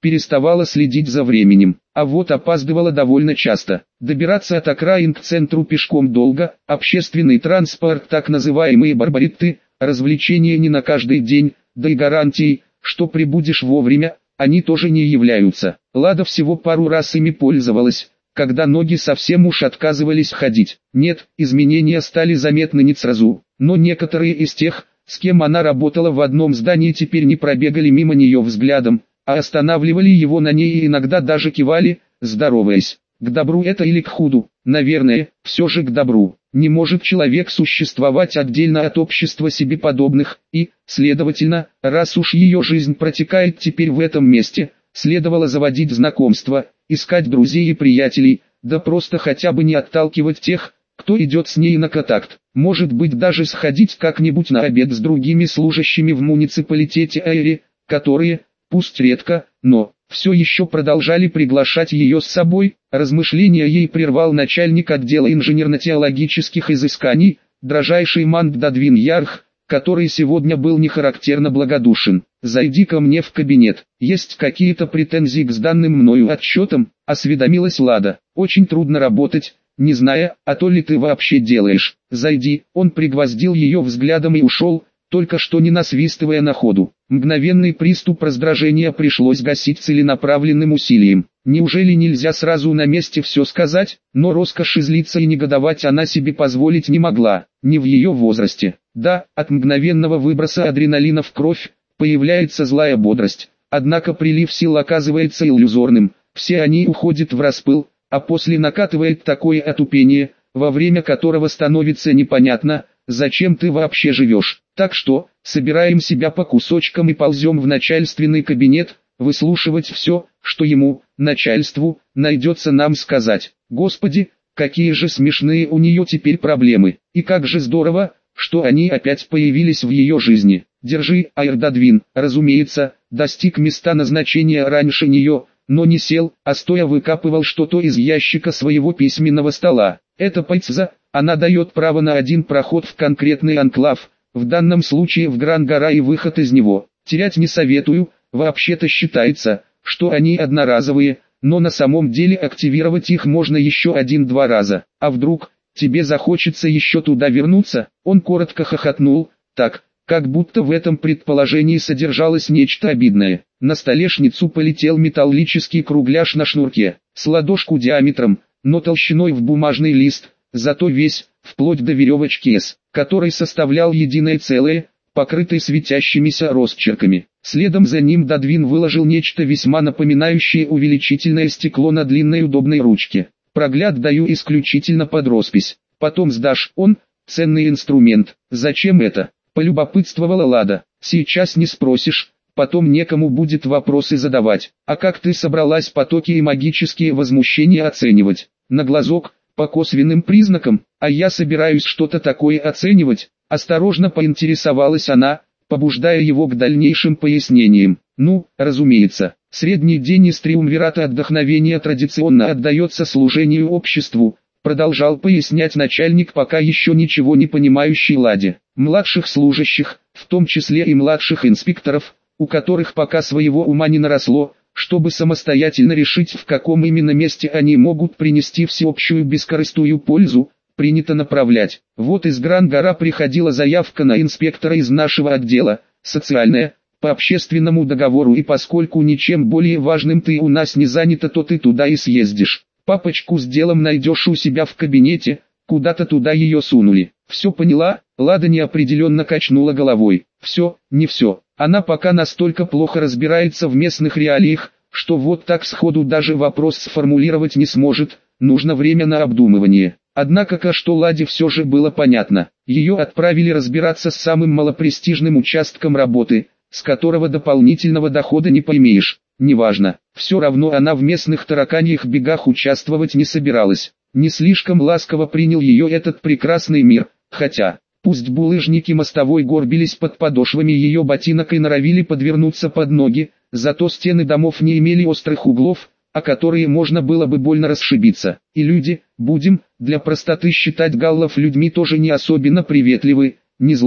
переставала следить за временем, а вот опаздывала довольно часто. Добираться от окраин к центру пешком долго, общественный транспорт, так называемые барбаритты, развлечения не на каждый день, да и гарантий, что прибудешь вовремя, они тоже не являются. Лада всего пару раз ими пользовалась, когда ноги совсем уж отказывались ходить. Нет, изменения стали заметны не сразу, но некоторые из тех, с кем она работала в одном здании, теперь не пробегали мимо нее взглядом, а останавливали его на ней и иногда даже кивали, здороваясь. К добру это или к худу? Наверное, все же к добру. Не может человек существовать отдельно от общества себе подобных, и, следовательно, раз уж ее жизнь протекает теперь в этом месте, следовало заводить знакомства, искать друзей и приятелей, да просто хотя бы не отталкивать тех, кто идет с ней на контакт. Может быть, даже сходить как-нибудь на обед с другими служащими в муниципалитете Эйри, которые, пусть редко, но все еще продолжали приглашать ее с собой. Размышления ей прервал начальник отдела инженерно-теологических изысканий, дрожайший Манг Дадвин Ярх, который сегодня был нехарактерно благодушен. «Зайди ко мне в кабинет. Есть какие-то претензии к сданным мною отчетам?» — осведомилась Лада. «Очень трудно работать, не зная, а то ли ты вообще делаешь. Зайди». Он пригвоздил ее взглядом и ушел, только что не насвистывая на ходу. Мгновенный приступ раздражения пришлось гасить целенаправленным усилием. Неужели нельзя сразу на месте все сказать? Но роскоши злиться и негодовать она себе позволить не могла, не в ее возрасте. Да, от мгновенного выброса адреналина в кровь появляется злая бодрость, однако прилив сил оказывается иллюзорным, все они уходят в распыл, а после накатывает такое отупение, во время которого становится непонятно, зачем ты вообще живешь. Так что, собираем себя по кусочкам и ползем в начальственный кабинет, выслушивать все, что ему, начальству, найдется нам сказать. Господи, какие же смешные у нее теперь проблемы, и как же здорово, что они опять появились в ее жизни. Держи, Айрдадвин, разумеется, достиг места назначения раньше нее, но не сел, а стоя выкапывал что-то из ящика своего письменного стола. Это пайцза, она дает право на один проход в конкретный анклав, в данном случае в Гран-Гора и выход из него. Терять не советую, вообще-то считается, что они одноразовые, но на самом деле активировать их можно еще один-два раза. А вдруг, тебе захочется еще туда вернуться? Он коротко хохотнул, так, как будто в этом предположении содержалось нечто обидное. На столешницу полетел металлический кругляш на шнурке, с ладошку диаметром, но толщиной в бумажный лист, зато весь, вплоть до веревочки С, который составлял единое целое, покрытый светящимися росчерками. Следом за ним Дадвин выложил нечто весьма напоминающее увеличительное стекло на длинной удобной ручке. Прогляд даю исключительно под роспись. Потом сдашь. Он, ценный инструмент. Зачем это? Полюбопытствовала Лада. Сейчас не спросишь, потом некому будет вопросы задавать. А как ты собралась потоки и магические возмущения оценивать? На глазок, по косвенным признакам, а я собираюсь что-то такое оценивать? Осторожно поинтересовалась она, побуждая его к дальнейшим пояснениям. Ну, разумеется, средний день из триумвирата отдохновения традиционно отдается служению обществу, продолжал пояснять начальник пока еще ничего не понимающий Ладе. Младших служащих, в том числе и младших инспекторов, у которых пока своего ума не наросло, чтобы самостоятельно решить, в каком именно месте они могут принести всеобщую бескорыстную пользу, принято направлять. Вот из Гран-Гора приходила заявка на инспектора из нашего отдела, социальная, по общественному договору, и поскольку ничем более важным ты у нас не занята, то ты туда и съездишь. Папочку с делом найдешь у себя в кабинете, куда-то туда ее сунули. Все поняла? Лада неопределенно качнула головой. Все, не все. Она пока настолько плохо разбирается в местных реалиях, что вот так сходу даже вопрос сформулировать не сможет, нужно время на обдумывание. Однако кое-что Ладе все же было понятно. Ее отправили разбираться с самым малопрестижным участком работы, с которого дополнительного дохода не поймешь. Неважно, все равно она в местных тараканьих бегах участвовать не собиралась. Не слишком ласково принял ее этот прекрасный мир, хотя, пусть булыжники мостовой горбились под подошвами ее ботинок и норовили подвернуться под ноги, зато стены домов не имели острых углов, о которые можно было бы больно расшибиться. И люди, будем, для простоты считать галлов людьми, тоже не особенно приветливы, не злы,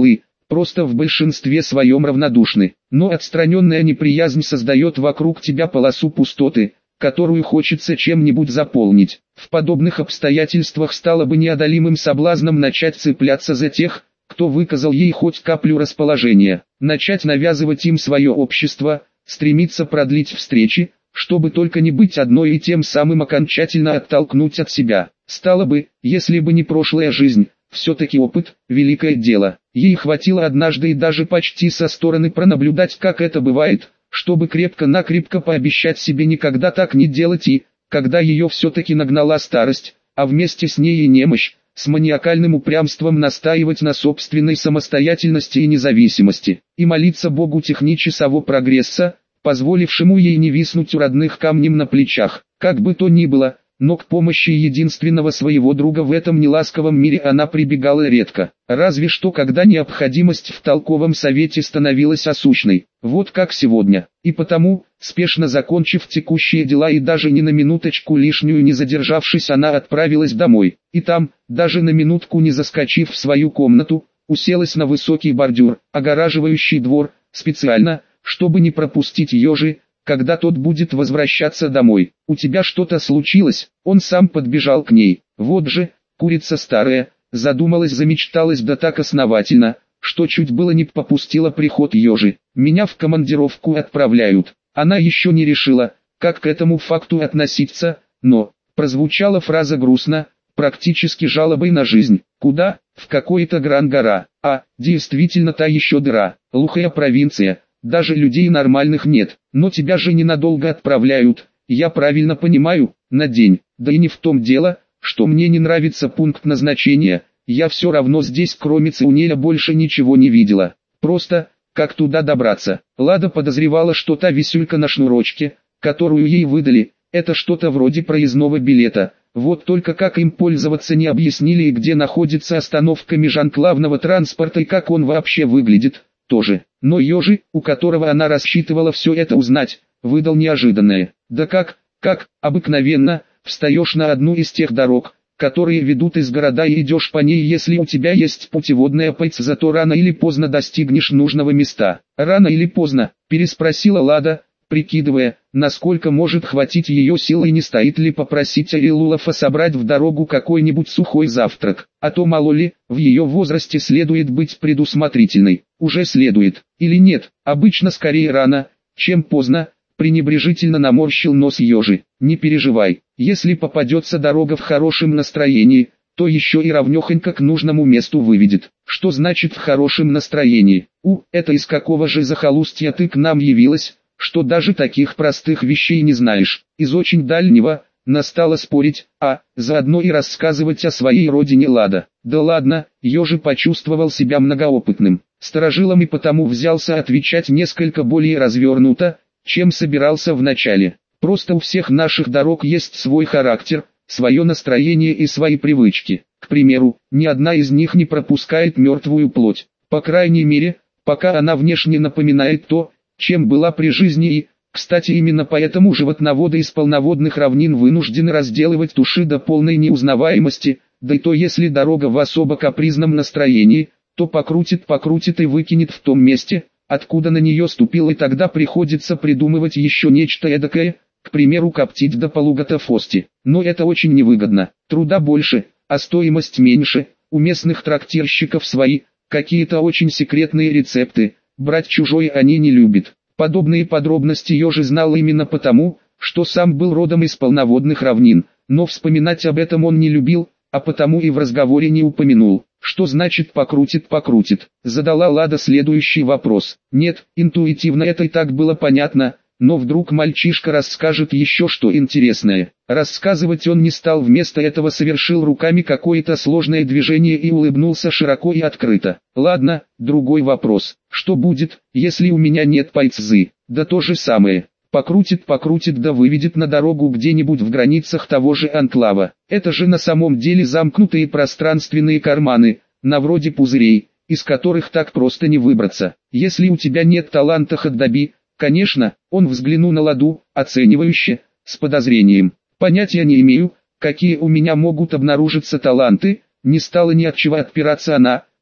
просто в большинстве своем равнодушны. Но отстраненная неприязнь создает вокруг тебя полосу пустоты, которую хочется чем-нибудь заполнить. В подобных обстоятельствах стало бы неодолимым соблазном начать цепляться за тех, кто выказал ей хоть каплю расположения, начать навязывать им свое общество, стремиться продлить встречи, чтобы только не быть одной и тем самым окончательно оттолкнуть от себя. Стало бы, если бы не прошлая жизнь, все-таки опыт – великое дело. Ей хватило однажды и даже почти со стороны пронаблюдать, как это бывает, чтобы крепко-накрепко пообещать себе никогда так не делать и, когда ее все-таки нагнала старость, а вместе с ней и немощь, с маниакальным упрямством настаивать на собственной самостоятельности и независимости, и молиться Богу технического прогресса, позволившему ей не виснуть у родных камнем на плечах. Как бы то ни было, но к помощи единственного своего друга в этом неласковом мире она прибегала редко, разве что когда необходимость в толковом совете становилась осущной, вот как сегодня. И потому, спешно закончив текущие дела и даже ни на минуточку лишнюю не задержавшись, она отправилась домой, и там, даже на минутку не заскочив в свою комнату, уселась на высокий бордюр, огораживающий двор, специально, чтобы не пропустить Ёжи, когда тот будет возвращаться домой. «У тебя что-то случилось?» Он сам подбежал к ней. «Вот же, курица старая», задумалась, замечталась да так основательно, что чуть было не попустила приход Ёжи. «Меня в командировку отправляют». Она еще не решила, как к этому факту относиться, но, прозвучала фраза грустно, практически жалобой на жизнь. «Куда?» «В какой-то Гран-Гора». «А, действительно та еще дыра, глухая провинция». Даже людей нормальных нет, но тебя же ненадолго отправляют, я правильно понимаю, на день. Да и не в том дело, что мне не нравится пункт назначения, я все равно здесь кроме Циунеля больше ничего не видела. Просто, как туда добраться?» Лада подозревала, что та висюлька на шнурочке, которую ей выдали, это что-то вроде проездного билета. Вот только как им пользоваться не объяснили и где находится остановка межанклавного транспорта и как он вообще выглядит. Тоже. Но Ёжи, у которого она рассчитывала все это узнать, выдал неожиданное. «Да как, как, обыкновенно, встаешь на одну из тех дорог, которые ведут из города и идешь по ней, если у тебя есть путеводная пойца, зато рано или поздно достигнешь нужного места». «Рано или поздно?» – переспросила Лада, прикидывая, насколько может хватить ее сил и не стоит ли попросить Арилулафа собрать в дорогу какой-нибудь сухой завтрак. А то мало ли, в ее возрасте следует быть предусмотрительной. Уже следует, или нет, обычно скорее рано, чем поздно, пренебрежительно наморщил нос Ёжи. «Не переживай, если попадется дорога в хорошем настроении, то еще и равнехонько к нужному месту выведет». «Что значит в хорошем настроении? У, это из какого же захолустья ты к нам явилась, что даже таких простых вещей не знаешь?» «Из очень дальнего», настало спорить, а заодно и рассказывать о своей родине Лада. «Да ладно», Ёжи почувствовал себя многоопытным старожилом и потому взялся отвечать несколько более развернуто, чем собирался вначале. «Просто у всех наших дорог есть свой характер, свое настроение и свои привычки. К примеру, ни одна из них не пропускает мертвую плоть, по крайней мере, пока она внешне напоминает то, чем была при жизни и, кстати, именно поэтому животноводы из полноводных равнин вынуждены разделывать туши до полной неузнаваемости, да и то если дорога в особо капризном настроении, то покрутит-покрутит и выкинет в том месте, откуда на нее ступил, и тогда приходится придумывать еще нечто эдакое, к примеру коптить до полуготовости. Но это очень невыгодно, труда больше, а стоимость меньше, у местных трактирщиков свои, какие-то очень секретные рецепты, брать чужое они не любят». Подобные подробности Ёжи знал именно потому, что сам был родом из полноводных равнин, но вспоминать об этом он не любил, а потому и в разговоре не упомянул. «Что значит покрутит-покрутит?» Задала Лада следующий вопрос. Нет, интуитивно это и так было понятно, но вдруг мальчишка расскажет еще что интересное. Рассказывать он не стал, вместо этого совершил руками какое-то сложное движение и улыбнулся широко и открыто. «Ладно, другой вопрос. Что будет, если у меня нет пайцзы?» «Да то же самое. Покрутит-покрутит да выведет на дорогу где-нибудь в границах того же анклава. Это же на самом деле замкнутые пространственные карманы, на вроде пузырей, из которых так просто не выбраться. Если у тебя нет таланта Ходдаби, конечно». Он взглянул на Ладу, оценивающе, с подозрением. «Понятия не имею, какие у меня могут обнаружиться таланты», не стала ни от чего отпираться она,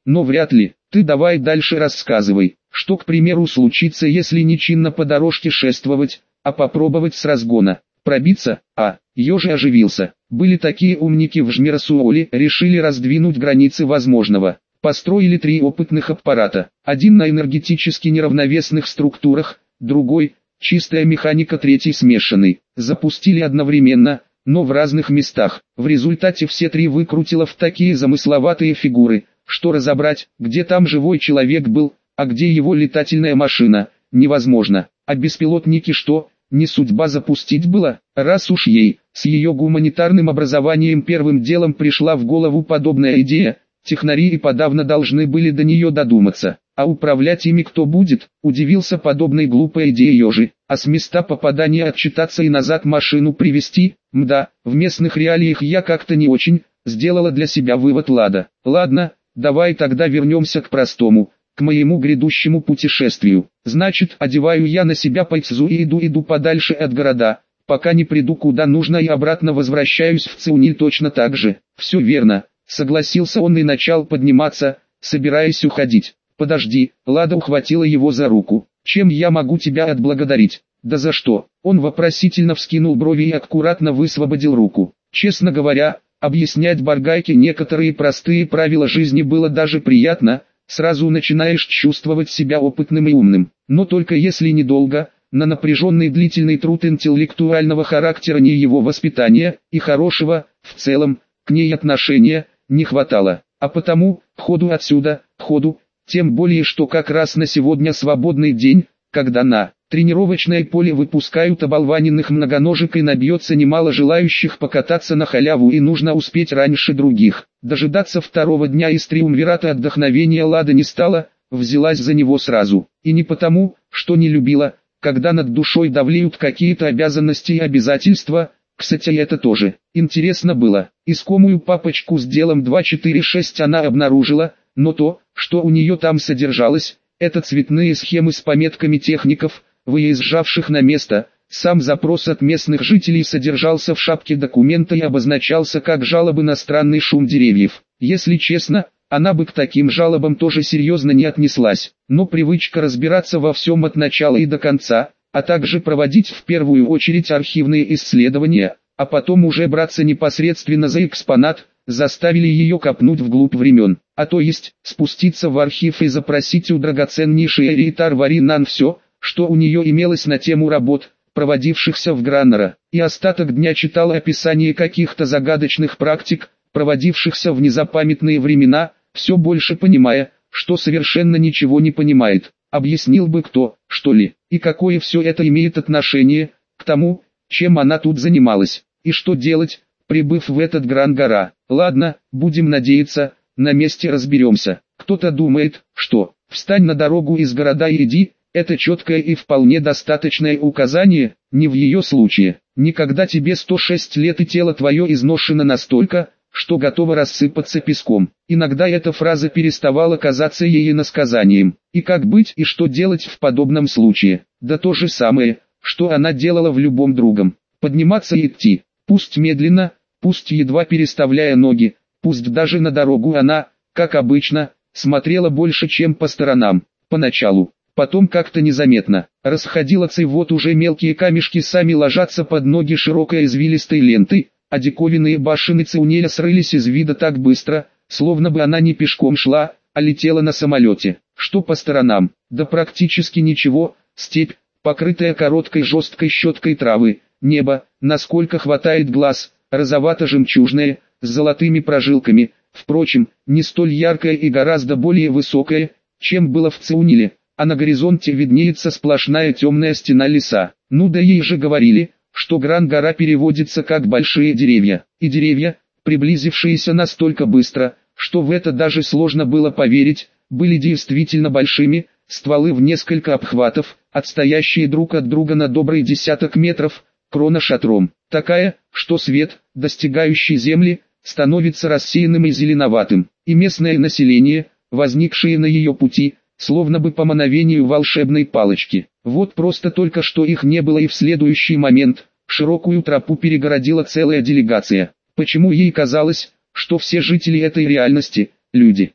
но вряд ли. Ты давай дальше рассказывай, что, к примеру, случится, если нечинно по дорожке шествовать, а попробовать с разгона пробиться. А, Ёжи оживился. Были такие умники в Жмерсуоле, решили раздвинуть границы возможного. Построили три опытных аппарата. Один на энергетически неравновесных структурах, другой – чистая механика, третий смешанный. Запустили одновременно, но в разных местах. В результате все три выкрутило в такие замысловатые фигуры, что разобрать, где там живой человек был, а где его летательная машина, невозможно. А беспилотники что, не судьба запустить было? Раз уж ей, с ее гуманитарным образованием, первым делом пришла в голову подобная идея, технари и подавно должны были до нее додуматься. А управлять ими кто будет? Удивился подобной глупой идее Ёжи. А с места попадания отчитаться и назад машину привезти? Мда, в местных реалиях я как-то не очень, сделала для себя вывод Лада. Ладно, давай тогда вернемся к простому, к моему грядущему путешествию. Значит, одеваю я на себя пайцзу и иду иду подальше от города, пока не приду куда нужно, и обратно возвращаюсь в Циуниль точно так же. Все верно, согласился он и начал подниматься, собираясь уходить. Подожди, Лада ухватила его за руку. Чем я могу тебя отблагодарить? Да за что? Он вопросительно вскинул брови и аккуратно высвободил руку. Честно говоря, объяснять Баргайке некоторые простые правила жизни было даже приятно. Сразу начинаешь чувствовать себя опытным и умным. Но только если недолго, на напряженный длительный труд интеллектуального характера ни его воспитания и хорошего, в целом, к ней отношения, не хватало. А потому, ходу отсюда, ходу, тем более что как раз на сегодня свободный день, когда на тренировочное поле выпускают оболваненных многоножек и набьется немало желающих покататься на халяву, и нужно успеть раньше других. Дожидаться второго дня из триумвирата отдохновения Лада не стала, взялась за него сразу. И не потому, что не любила, когда над душой давлеют какие-то обязанности и обязательства. Кстати, это тоже интересно было. Искомую папочку с делом два четыре шесть она обнаружила, но то, что у нее там содержалось, это цветные схемы с пометками техников, выезжавших на место. Сам запрос от местных жителей содержался в шапке документа и обозначался как жалобы на странный шум деревьев. Если честно, она бы к таким жалобам тоже серьезно не отнеслась, но привычка разбираться во всем от начала и до конца, а также проводить в первую очередь архивные исследования, а потом уже браться непосредственно за экспонат, заставили ее копнуть вглубь времен, а то есть спуститься в архив и запросить у драгоценнейшей Эриитар Варинан все, что у нее имелось на тему работ, проводившихся в Граннера, и остаток дня читала описание каких-то загадочных практик, проводившихся в незапамятные времена, все больше понимая, что совершенно ничего не понимает. Объяснил бы кто, что ли, и какое все это имеет отношение к тому, чем она тут занималась, и что делать, прибыв в этот Гран-Гора. Ладно, будем надеяться, на месте разберемся. Кто-то думает, что «встань на дорогу из города и иди», это четкое и вполне достаточное указание, не в ее случае. Никогда тебе сто шесть лет и тело твое изношено настолько, что готово рассыпаться песком. Иногда эта фраза переставала казаться ей иносказанием. И как быть и что делать в подобном случае? Да то же самое, что она делала в любом другом. Подниматься и идти. Пусть медленно, пусть едва переставляя ноги, пусть даже на дорогу она, как обычно, смотрела больше, чем по сторонам. Поначалу. Потом как-то незаметно, расходилась, и вот уже мелкие камешки сами ложатся под ноги широкой извилистой лентой, а диковинные башины Циунеля срылись из вида так быстро, словно бы она не пешком шла, а летела на самолете. Что по сторонам? Да практически ничего. Степь, покрытая короткой жесткой щеткой травы, небо, насколько хватает глаз, розовато-жемчужное, с золотыми прожилками, впрочем, не столь яркое и гораздо более высокое, чем было в Циуниле. А на горизонте виднеется сплошная темная стена леса. Ну да ей же говорили, что Гран-Гора переводится как «большие деревья», и деревья, приблизившиеся настолько быстро, что в это даже сложно было поверить, были действительно большими, стволы в несколько обхватов, отстоящие друг от друга на добрый десяток метров, крона шатром, такая, что свет, достигающий земли, становится рассеянным и зеленоватым, и местное население, возникшее на ее пути, словно бы по мановению волшебной палочки. Вот просто только что их не было, и в следующий момент широкую тропу перегородила целая делегация. Почему ей казалось, что все жители этой реальности – люди?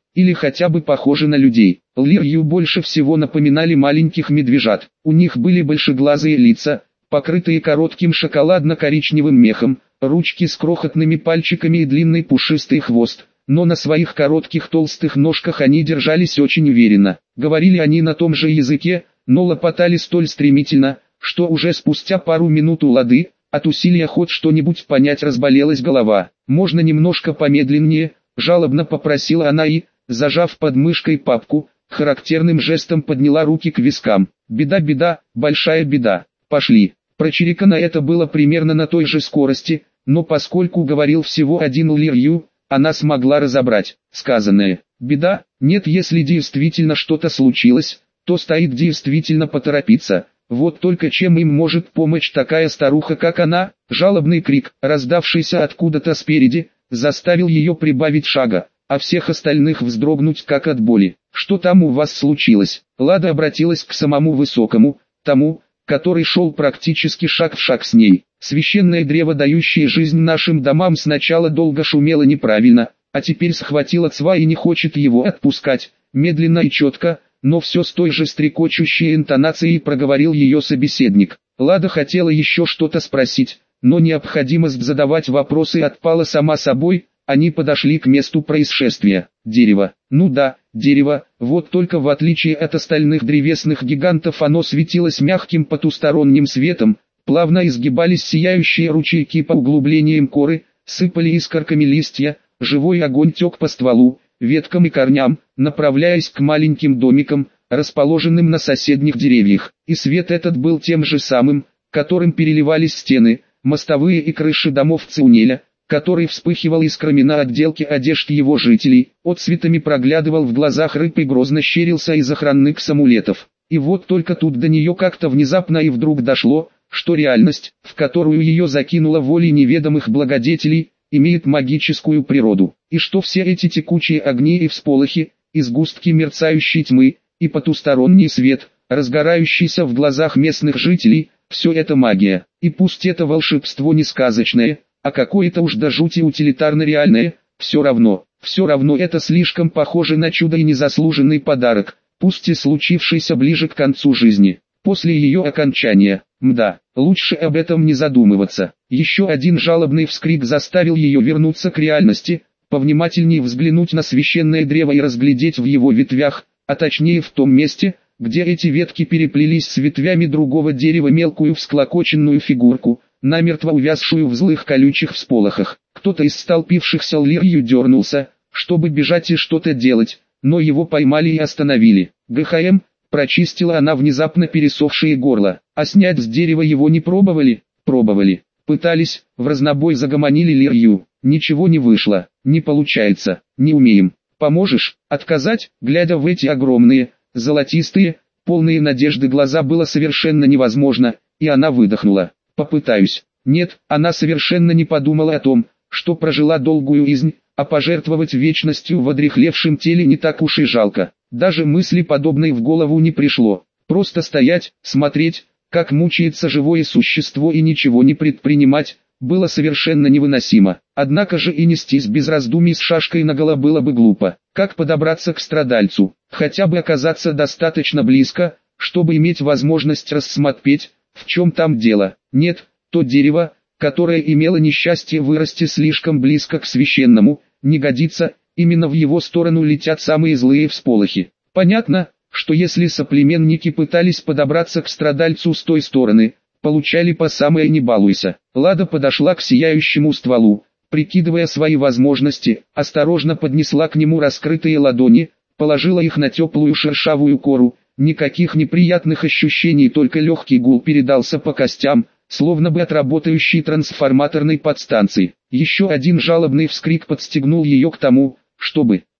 или хотя бы похожи на людей. Лирью больше всего напоминали маленьких медвежат. У них были большеглазые лица, покрытые коротким шоколадно-коричневым мехом, ручки с крохотными пальчиками и длинный пушистый хвост. Но на своих коротких толстых ножках они держались очень уверенно. Говорили они на том же языке, но лопотали столь стремительно, что уже спустя пару минут у Лады, от усилия хоть что-нибудь понять, разболелась голова. «Можно немножко помедленнее?» – жалобно попросила она и, зажав под мышкой папку, характерным жестом подняла руки к вискам. «Беда, беда, большая беда. Пошли». Прочирикано это было примерно на той же скорости, но поскольку говорил всего один Лирью, она смогла разобрать сказанное. «Беда, нет, если действительно что-то случилось, то стоит действительно поторопиться. Вот только чем им может помочь такая старуха, как она?» Жалобный крик, раздавшийся откуда-то спереди, заставил ее прибавить шага, а всех остальных вздрогнуть как от боли. «Что там у вас случилось?» Лада обратилась к самому высокому, тому, который шел практически шаг в шаг с ней. Священное древо, дающее жизнь нашим домам, сначала долго шумело неправильно, а теперь схватило Цва и не хочет его отпускать. Медленно и четко, но все с той же стрекочущей интонацией проговорил ее собеседник. Лада хотела еще что-то спросить, но необходимость задавать вопросы отпала сама собой. Они подошли к месту происшествия. Дерево. Ну да, дерево, вот только в отличие от остальных древесных гигантов оно светилось мягким потусторонним светом, плавно изгибались сияющие ручейки по углублениям коры, сыпали искорками листья, живой огонь тек по стволу, веткам и корням, направляясь к маленьким домикам, расположенным на соседних деревьях. И свет этот был тем же самым, которым переливались стены, мостовые и крыши домов Циунеля, который вспыхивал искрами на отделке одежд его жителей, отцветами проглядывал в глазах рыб и грозно щерился из охранных амулетов. И вот только тут до нее как-то внезапно и вдруг дошло, что реальность, в которую ее закинула волей неведомых благодетелей, имеет магическую природу, и что все эти текучие огни и всполохи, и сгустки мерцающей тьмы, и потусторонний свет, разгорающийся в глазах местных жителей, все это магия, и пусть это волшебство не сказочное, а какое-то уж до жути утилитарно-реальное, все равно, все равно это слишком похоже на чудо и незаслуженный подарок, пусть и случившийся ближе к концу жизни, после ее окончания. Мда, лучше об этом не задумываться. Еще один жалобный вскрик заставил ее вернуться к реальности, повнимательнее взглянуть на священное древо и разглядеть в его ветвях, а точнее в том месте, где эти ветки переплелись с ветвями другого дерева, мелкую всклокоченную фигурку, намертво увязшую в злых колючих всполохах. Кто-то из столпившихся Лирью дернулся, чтобы бежать и что-то делать, но его поймали и остановили. ГХМ, прочистила она внезапно пересохшее горло. А снять с дерева его не пробовали? Пробовали. Пытались, в разнобой загомонили Лирью. Ничего не вышло, не получается, не умеем. Поможешь? Отказать, глядя в эти огромные, золотистые, полные надежды глаза, было совершенно невозможно, и она выдохнула. Попытаюсь. Нет, она совершенно не подумала о том, что прожила долгую жизнь, а пожертвовать вечностью в одряхлевшем теле не так уж и жалко. Даже мысли подобной в голову не пришло. Просто стоять, смотреть, как мучается живое существо, и ничего не предпринимать, было совершенно невыносимо. Однако же и нестись без раздумий с шашкой наголо было бы глупо. Как подобраться к страдальцу? Хотя бы оказаться достаточно близко, чтобы иметь возможность рассмотреть, в чем там дело. Нет, то дерево, которое имело несчастье вырасти слишком близко к священному, не годится, именно в его сторону летят самые злые всполохи. Понятно, что если соплеменники пытались подобраться к страдальцу с той стороны, получали по самое не балуйся. Лада подошла к сияющему стволу, прикидывая свои возможности, осторожно поднесла к нему раскрытые ладони, положила их на теплую шершавую кору. Никаких неприятных ощущений, только легкий гул передался по костям, словно бы от работающей трансформаторной подстанции. Еще один жалобный вскрик подстегнул ее к тому, чтобы